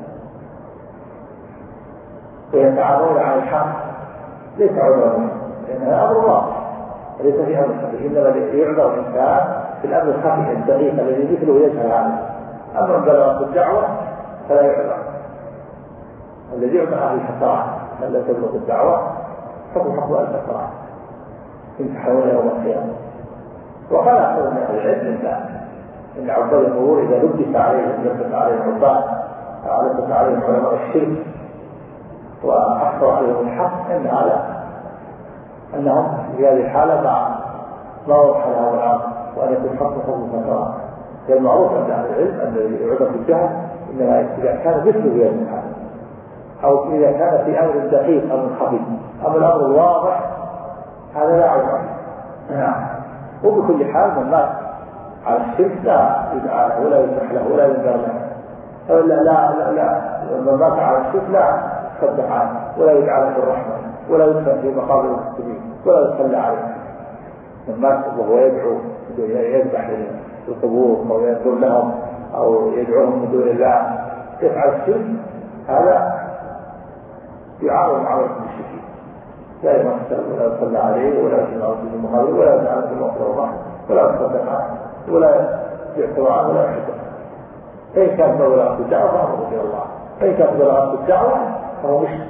ويتعاملون عن الحق ليس عذرا لأنها أمر واضح وليس في أمر خفي. إنما يعذر الإنسان في الأمر الخفي الدقيق الذي مثله يجهل عنه. أما بلغت الدعوة فلا يعذر. الذي يعذر أهل الحسرات من لا تبلغ الدعوة حكم أهل الحسرات يمتحنون يوم القيامة. وقال أحد من أهل العلم إن عباد القبور إذا لبس عليهم علماء الشرك وأحصوا عليهم الحق إن هذا أنهم في هذه الحالة ما وضح لهم العقل وأن يكون حكم فترات. المعروف عند أهل العلم أن يعذر في الجهل إنما إذا كان مثل في هذه الحالة أو إذا كان في أمر دقيق أو خفي. أما الأمر الواضح هذا لا عذر. نعم. وبكل حال من مات على الشرك لا يدعى له ولا يسمح له ولا ينذر له. لا من مات على الشرك لا يصدق عنه ولا يدعى له بالرحمة ولا يدفن في مقابر المسلمين ولا يصلى عليه. من مات وهو يدعو يذبح للقبور أو ينذر لهم أو يدعوهم من دون الله يفعل الشرك هذا يعارض معروف بالشرك لا يمثل ولا يصلى عليه ولا يسمع في المقابر ولا يدعى في المقبرة ولا يصدق عنه ولا يعتبر عنه ولا يحبه. فإن كانت بلغت الدعوة فأمره إلى الله. فإن كانت بلغت الدعوة فهو مشرك.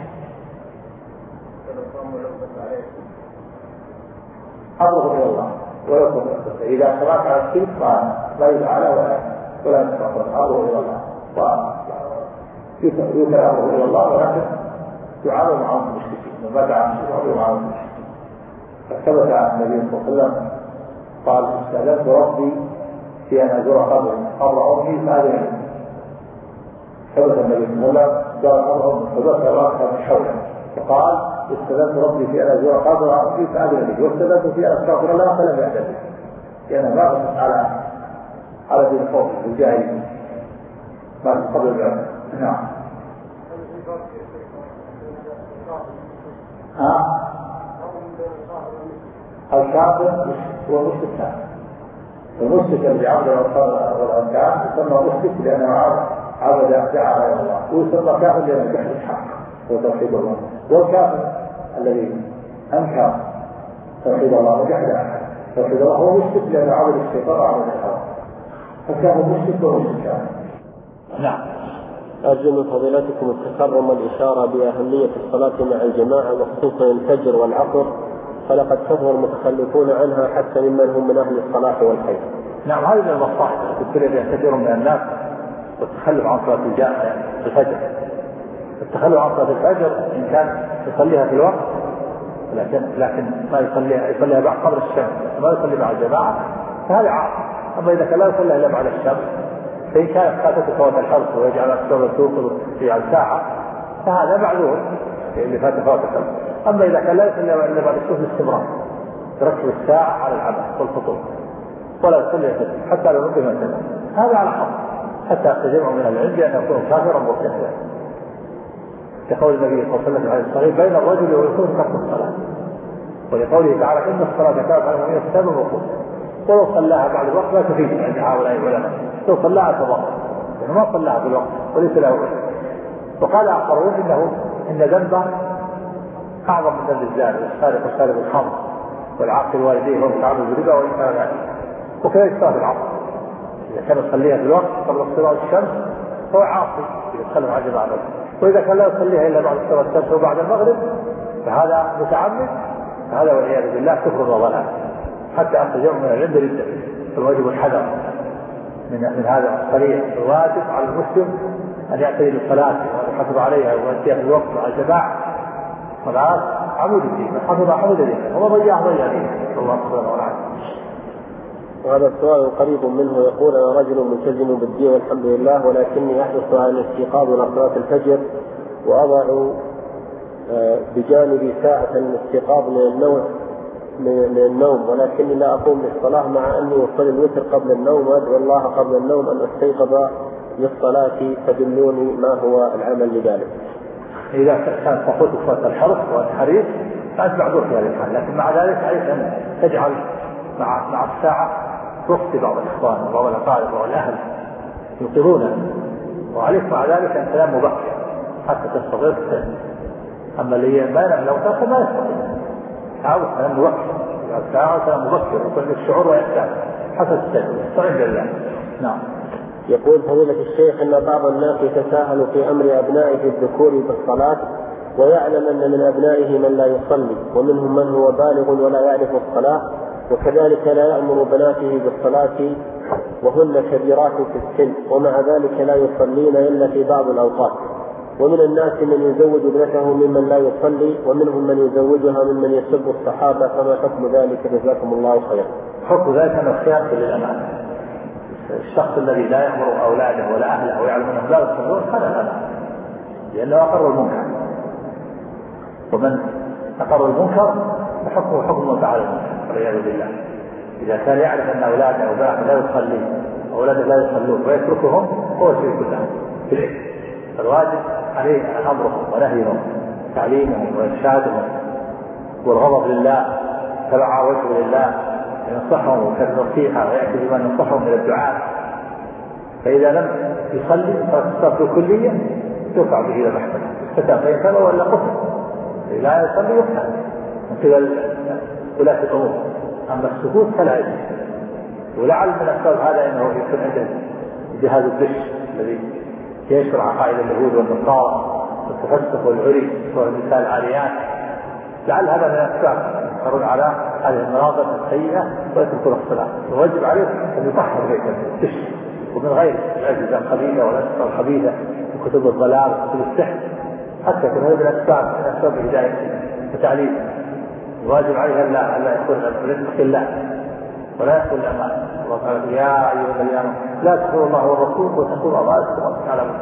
أمره إلى الله ويكون إذا تراك على الشرك لا يدعى له ولا يستغفر. أمره إلى الله ويكون أمره إلى الله ولكن يعامل معهم المشركين وما دعا الشرك معهم المشركين. فثبت عن النبي صلى الله عليه وسلم قال استأذنت ربي في أن أزور قبر أمي فأذن لي. ثبت النبي صلى الله عليه وسلم زار قبر أمي فذكر رأسها من حوله فقال استأذنت ربي في أن أزور قبر أمي فأذن لي واستأذنت في أن أستغفر الله فلم يأذن لي لأنه ما غصت على دين الخوف الجاهلين ما قبل العلم. نعم. الكافر هو مشرك. المشرك الذي عبد والأركان يسمى مشرك لأنه عبد دعا غير الله ويسمى كافر لأنه جحد الحق وتوحيد الله. والكافر الذي أنكر توحيد الله وجحد توحيد الله هو مشرك لأنه عبد الشيطان وعبد الحق فكان مشرك ومشرك. نعم. أرجو من فضيلتكم التكرم والإشارة بأهمية الصلاة مع الجماعة وخصوصا الفجر والعصر فلقد كثر المتخلفون عنها حتى ممن هم من أهل الصلاح والخير. نعم. هذا من المصلحة كثير من الناس والتخلف عن صلاة الفجر. التخلف عن صلاة الفجر إن كان يصليها في الوقت لكن ما يصليها بعد قبل الشمس ما يصلي مع الجماعة فهذا عار أما إذا كان لا يصلي إلا بعد الشمس فإن كانت فاتته فوات الشمس ويجعل الشمس توصل في ساعة فهذا معذور اللي فات فوات الشمس. أما إذا كان لا يصلي إلا بعد الشمس باستمرار يركب الساعة على العمل والفطور ولا يصلي حتى لو نقم السنة هذا على حق حتى يستجمع من العلم بأن يكون كافرا مرتدا كقول النبي صلى الله عليه وسلم عليه الصحيح بين الرجل والكفر ترك الصلاة ولقوله تعالى إن الصلاة كانت على المؤمنين كتابا موقوتا ولو صلاها بعد الوقت لا تفيد عند هؤلاء العلماء لو صلاها تضر يعني ما صلاها في الوقت وليس له. وقال آخرون إن ذنبه أعظم من ذنب الزاني والسارق وشارب الخمر والعاقل والديه والمتعامل بالربا وإن كان ذلك وكذلك صلاة العصر إذا كان يصليها في الوقت قبل اصطلاع الشمس هو عاصي يتكلم عن جماعة وإذا كان لا يصليها إلا بعد اصطلاع الشمس وبعد المغرب فهذا متعمد هذا والعياذ بالله كفر وضلال حتى أخذ يوم من العلم ردة. الواجب الحذر من هذا الصريح. الواجب على المسلم أن يأتي للصلاة وأن يحافظ عليها ويأتيها في الوقت مع الجماعة والعاص عمود الدين من حفظ عمود الدين وما ضيعه ضيع دينه الله سبحانه وتعالى. وهذا السؤال قريب منه يقول أنا رجل ملتزم بالدين والحمد لله ولكني أحرص على الاستيقاظ إلى صلاة الفجر وأضع بجانبي ساعة الاستيقاظ من النوم ولكني لا أقوم بالصلاة مع أني أصلي الوتر قبل النوم وأدعو الله قبل النوم أن أستيقظ للصلاة فدلوني ما هو العمل لذلك. إذا كانت تفوتك فترة الحرص والحريص فأنت معذور في هذه الحال لكن مع ذلك عليك أن تجعل مع الساعة وقت بعض الإخوان وبعض الأقارب وبعض الأهل يوقظونك وعليك مع ذلك أن تنام مبكر حتى تستغير السنة. أما اللي ينام لو تأخذ ما يستطيع تعود تنام مبكر الساعة تنام مبكر وكل الشعور ويحتاج حتى تستعين بالله. نعم. يقول فضيلة الشيخ أن بعض الناس يتساهل في أمر أبنائه الذكور بالصلاة ويعلم أن من أبنائه من لا يصلي ومنهم من هو بالغ ولا يعرف الصلاة وكذلك لا يأمر بناته بالصلاة وهن كبيرات في السن ومع ذلك لا يصلين إلا في بعض الأوقات ومن الناس من يزوج ابنته ممن لا يصلي ومنهم من يزوجها ممن يسب الصحابة فما حكم ذلك جزاكم الله خيرا. حكم ذلك أنه خيار للأمان. الشخص الذي لا يأمر أولاده ولا أهله ويعلم أنهم لا يصلون هذا الأمان لأنه أقر المنكر ومن أقر المنكر فحكمه حكم الله تعالى المنكر والعياذ بالله. إذا كان يعرف أن أولاده وبناته لا يصلي أولاده لا يصلون ويتركهم هو شرك بالله في الإثم. فالواجب عليه أمرهم ونهيهم تعليمهم وإرشادهم والغضب لله تبع وجه لله ينصحهم كالنصيحة ويأتي بما ينصحهم من الدعاء. فإذا لم يصلي فالصلاة كلية يرفع به إلى المحكمة فتى فإن كان ولا قتل لا يصلي يقتل من قبل ولاة الأمور. أما السكوت فلا يجوز. ولعل من أسباب هذا أنه يكون عنده جهاز الدش الذي يشرع عقائد اليهود والنصارى والتفسق والعري والنساء العاريات لعل هذا من الأسباب يسهرون على هذه المناظر السيئة ويتركون الصلاة. الواجب عليه أن يطهر بيت الدش ومن غير الأجهزة الخبيثة والأسفار الخبيثة وكتب الضلال وكتب السحر حتى يكون هذا من أسباب الهداية وتعليم. الواجب عليه أن لا يكون رزق الله ولا يكون الأمان. الله تعالى يا أيها الذين آمنوا لا تخونوا الله والرسول وتخونوا أمانتكم وأنتم تعلمون.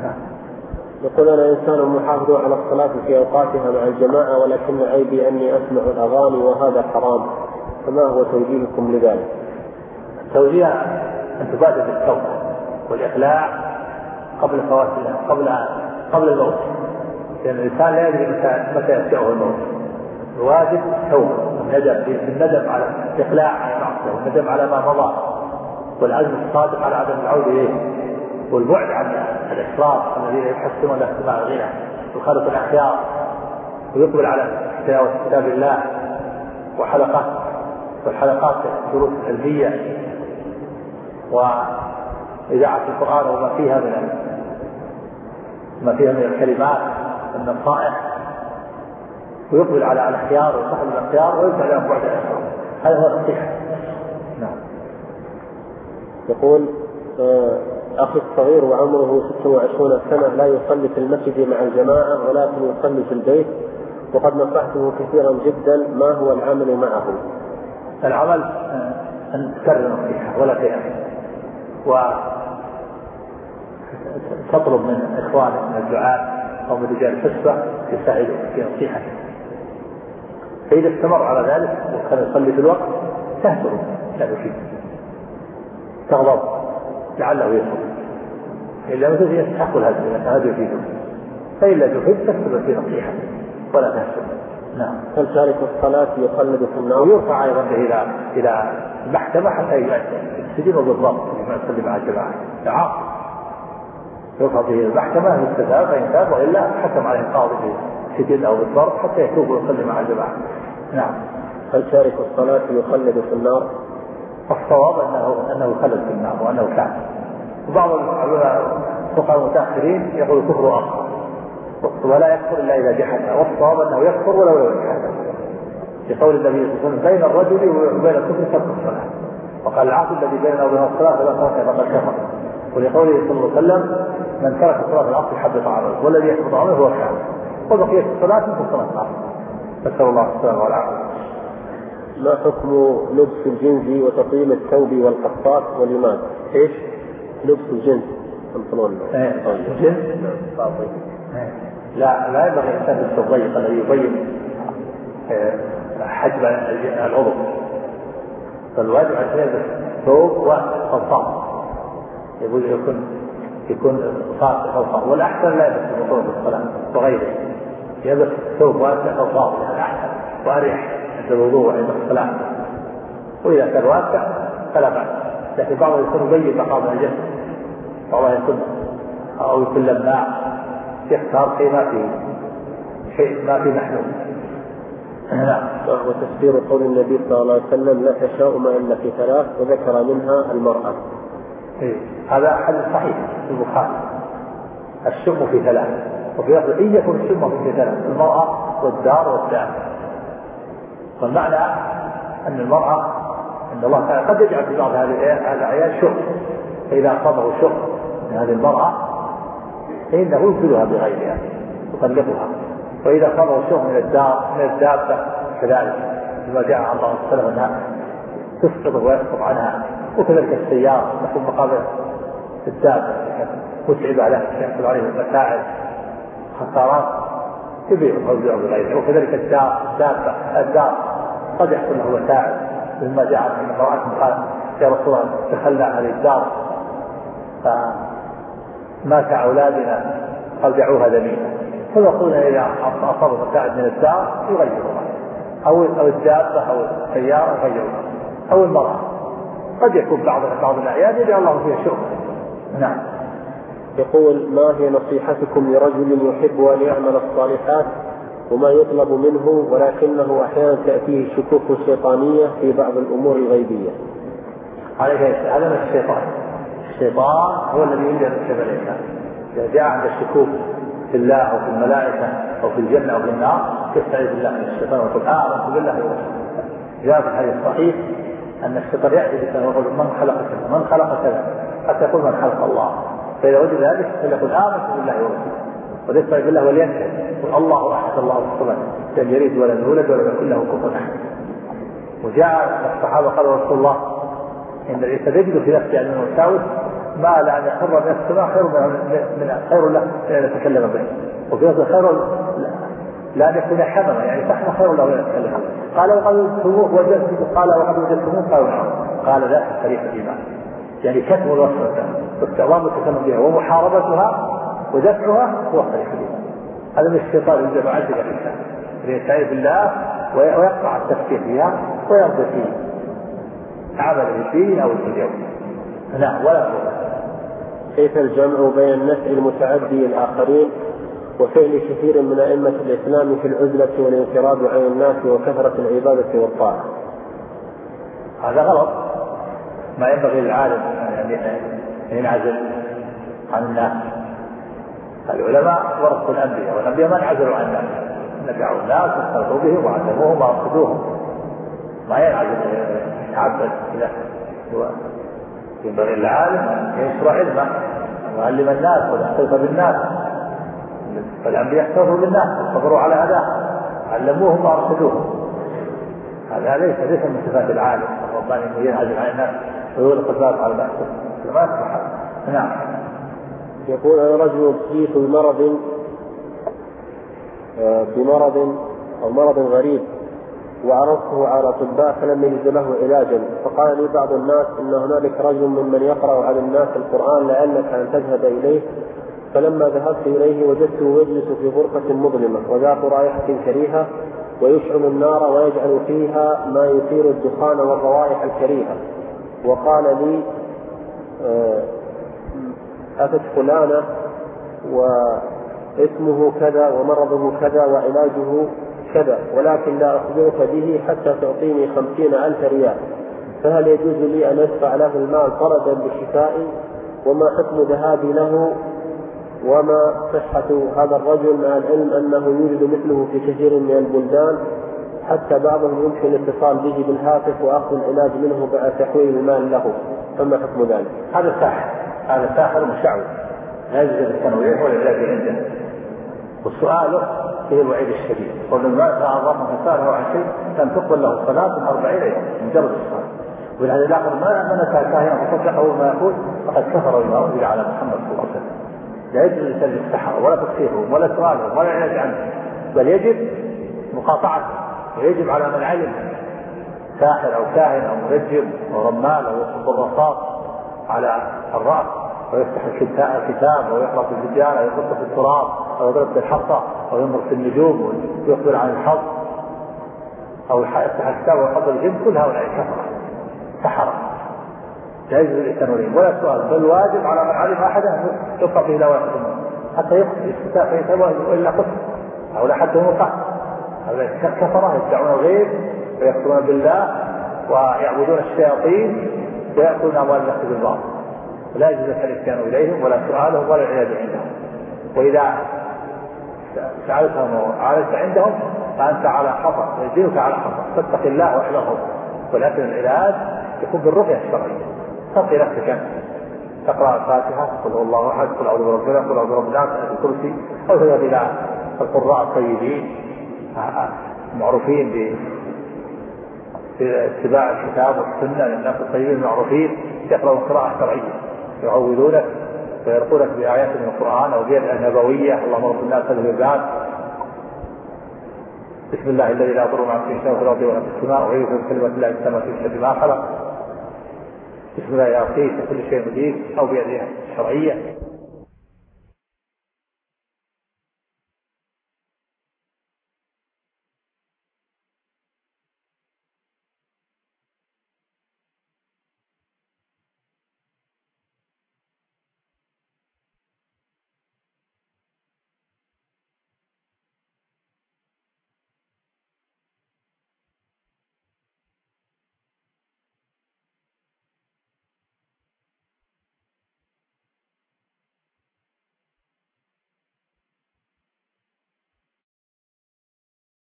يقول أنا إنسان محافظ على الصلاة في أوقاتها مع الجماعة ولكن عيبي أني أسمع الأغاني وهذا حرام فما هو توجيهكم لذلك؟ التوجيه أن تبادر بالتوبة والإقلاع قبل فواتها قبل الموت لأن الإنسان لا يدري متى يأتيه الموت. الواجب التوبة الندم على الإقلاع عن المعصية والندم على ما مضى والعزم الصادق على عدم العودة إليه والبعد عن الإسراف الذين يحسنون الاستماع الغنى وخلق الأخيار ويقبل على تلاوة كتاب الله والحلقات الدروس العلمية وإذاعة القرآن وما فيها من الكلمات والنصائح ويقبل على الأخيار وصحب الأخيار ويرجع لهم بعد الإسراف. هذا هو النصيحة. نعم. يقول أخي الصغير وعمره 26 سنة لا يصلي في المسجد مع الجماعة ولكن يصلي في البيت وقد نصحته كثيرا جدا ما هو العمل معه؟ العمل أن تكرر النصيحة ولا تيأس، وتطلب من إخوانك من الدعاء أو من رجال الحسبة يساعدك في نصيحتك. فإذا استمر على ذلك وكان يصلي في الوقت تهجر لا يفيد، تغضب لعله يصل، إلا مثل يستحق الهجر هذا يفيده، فإلا تفيد تكتب في نصيحة ولا تهجر. نعم. هل تارك الصلاة يقلد في النار؟ ويرفع أيضا إلى المحكمة حتى يسجنه بالضبط لما يصلي مع الجماعة. نعم. يرفع به المحكمة يستتاب فإن تاب، وإلا حكم عليه القاضي بالسجن أو بالضرب حتى يتوب ويصلي مع الجماعة. نعم. هل تارك الصلاة يخلد في النار؟ الصواب أنه خلد في النار وأنه كافر. وبعض الفقهاء المتأخرين يقول كفر أصغر ولا يكفر إلا إذا جحد، والصواب أنه يكفر ولو جحد، لقول النبي صلى الله عليه وسلم بين الرجل وبين الكفر ترك الصلاة، وقال العهد الذي بيننا وبين الصلاة فلا صلاة فقد كفر، ولقوله صلى الله عليه وسلم من ترك صلاة العصر حبط عمله والذي يحبط عمله هو كافر، وبقية الصلاة مثل صلاة العصر. نسأل الله السلامة والعافية. ما حكم لبس الجنز وتطيل الثوب والقصات ولماذا؟ ايش؟ لبس الجنز البنطلون. الجنز؟ لا ينبغي الانسان لبس الضيق الذي يبين حجم العضو، فالواجب ان يلبس ثوب وقصات يكون صاف او والاحسن لا يلبس البنطلون بالصلاه وغيره، يلبس ثوب واسع او صاف احسن واريح عند الوضوء وعند الصلاه، واذا كان واسع فلا باس، لكن بعضهم يكون يبين مقام الجسد، بعضهم يكون او يكون لماع، يختار شيء ما في محلول. وتفسير قول النبي صلى الله عليه وسلم لا تشاؤم الا في ثلاث، وذكر منها المرأة. هذا حديث صحيح في البخاري، الشم في ثلاث، وفي لفظ إن يكن الشم في ثلاث، المرأة والدار والدابة. والمعنى أن المرأة أن الله تعالى قد يجعل في بعض هذه الأعيان شم، فإذا أصابه شم من هذه المرأة فإنه يبدلها بغيرها يطلقها، وإذا أصابه شم من الدابة كذلك، بما جاء عن الله صلى الله عليه وسلم تسقط ويسقط عنها، وكذلك السيارة تكون مقابل الدابة متعبة له يحصل عليه المتاعب خسارات تبيعها ويبيع بغيره، وكذلك الدار قد يحصل له متاعب، مما جاء عن امرأة قال يا رسول الله تخلى هذه الدار فمات أولادنا قال دعوها ذميمة، فيقولون إذا أصاب متاعب من الدار يغيرها، أو الدابة أو السيارة يغيرها، أو المرأة قد يكون بعض الأعياد يجعل الله فيها شؤم. نعم. يقول ما هي نصيحتكم لرجل يحب أن يعمل الصالحات وما يطلب منه ولكنه أحيانا تأتيه الشكوك الشيطانية في بعض الأمور الغيبية؟ عليه هذا من الشيطان هو الذي يريد أن يكتب الإنسان، إذا جاء عند الشكوك في الله أو في الملائكة أو في الجنة أو في النار يستعيذ بالله من الشيطان ويقول آمنت بالله ورسوله. جاء في الحديث الصحيح أن الشيطان يأتي بالإنسان ويقول من خلق كذا حتى يقول من خلق الله، فإذا وجد ذلك فليقول آمنت بالله ورسوله ويستعيذ بالله ولينتهي يقول الله أحد الله الصمد لم يلد ولم يولد ولم يكن له كفوا أحد. وجاء الصحابة قالوا رسول الله إن الإنسان يجد في نفسه أنه يساوس ما لأن يخر من السماء خير له أن يتكلم به، وفي نفسه خير لا أن يكون حمما يعني فحم خير له أن يتكلم به. قال وقد وجدتموه قال وقد وجدتموه قالوا نعم، قال ذاك صريح الإيمان، يعني كتم الوصفة واستعظام التكلم بها ومحاربتها ودفعها هو صريح الإيمان. هذا من الشيطان يجب أن يعذب الإنسان ليستعيذ بالله ويقطع التفكير فيها ويرضي فيه عمل الدين أو الدنيا. نعم. ولا كيف الجمع بين النفع المتعدي الآخرين وفعل كثير من أئمة الإسلام في العزلة والانفراد عن الناس وكثرة العبادة والطاعة؟ هذا غلط، ما ينبغي للعالم أن ينعزل عن الناس. العلماء ورثوا الأنبياء، والأنبياء ما انعزلوا عن الناس، نفعوا الناس واستغفروا بهم وعلموهم وأرشدوهم، ما ينعزل يتعبد كذا. ينبغي للعالم أن ينشر علمه ويعلم الناس ويحتفظ بالناس، فالأنبياء احتفظوا بالناس وصبروا على هداه علموهم وأرشدوهم. هذا ليس من صفات العالم من ينعزل عن الناس ويغلق الباب على الناس ما يصلح. نعم. يقول أنا رجل ابتليت بمرض أو مرض غريب وعرضته على أطباء فلم يجد له علاجا، فقال لي بعض الناس إن هنالك رجل ممن يقرأ على الناس القرآن لعلك أن تذهب إليه، فلما ذهبت إليه وجدته يجلس في غرفة مظلمة وذات رائحة كريهة ويشعل النار ويجعل فيها ما يثير الدخان والروائح الكريهة، وقال لي أتت فلانة واسمه كذا ومرضه كذا وعلاجه كذا، ولكن لا أخبرك به حتى تعطيني 50,000 ريال، فهل يجوز لي أن أدفع له المال طردا بشفائي؟ وما حكم ذهابي له؟ وما صحة هذا الرجل مع العلم أنه يوجد مثله في كثير من البلدان، حتى بعضهم يمكن الاتصال به بالهاتف وأخذ العلاج منه بعد تحويل المال له، فما حكم ذلك؟ هذا ساحر مشعوذ لا يجوز التنويع ولا العلاج عنده، والسؤال فيه الوعيد الشديد. قل ما أعظم فساله عن شيء لم تقبل له صلاة 40 يوم مجرد الصلاة. ولهذا الآخر ما نسى كاهنا وصدقه ما يقول فقد كفر بما أنزل على محمد صلى الله عليه وسلم. لا يجوز لسان السحرة ولا تصفيرهم ولا سؤالهم ولا العلاج عنه، بل يجب مقاطعته، ويجب على من علم ساحر أو كاهن أو منجم أو رمال أو يصب الرصاص على الرأس ويفتح الكتاب ويقرأ في الرجال أو يخط في التراب أو يضرب بالحصى أو ينظر في النجوم ويخبر عن الحظ أو يفتح الكتاب ويقضي الجن، كل هؤلاء كفرة سحرة لا يجوز التنوير ولا سؤال، بل واجب على من علم أحدا أن يقطع به لا واحد منهم حتى يقتل إلا قتل أو لا حد مقع. هؤلاء كفرة يدعون الغيب ويكفرون بالله ويعبدون الشياطين ويأكلون أموال الناس بالباطل، ولا يجوز الاتيان إليهم ولا سؤالهم ولا العلاج عندهم. وإذا سألتهم وعالجت عندهم فأنت على خطر، يجيبك على خطر، فاتق الله واحذرهم. ولكن العلاج يكون بالرقية الشرعية، تقي نفسك أنت تقرأ الفاتحة قل هو الله أحد قل أعوذ برب الفلق قل أعوذ برب الناس الكرسي، أو تذهب إلى القراء الطيبين معروفين باتباع الكتاب والسنة للناس الطيبين المعروفين يقرأوا قراءة شرعية يعوذونك ويرقونك بآيات من القرآن أو بآيات النبوية اللهم رب الناس هذه الباب بسم الله الذي لا يضر مع اسمه شيء في الأرض ولا في السماء ويعوذ بكلمة الله السماء في شر ما خلق بسم الله يا أخي كل شيء مجيد أو بأدعية شرعية.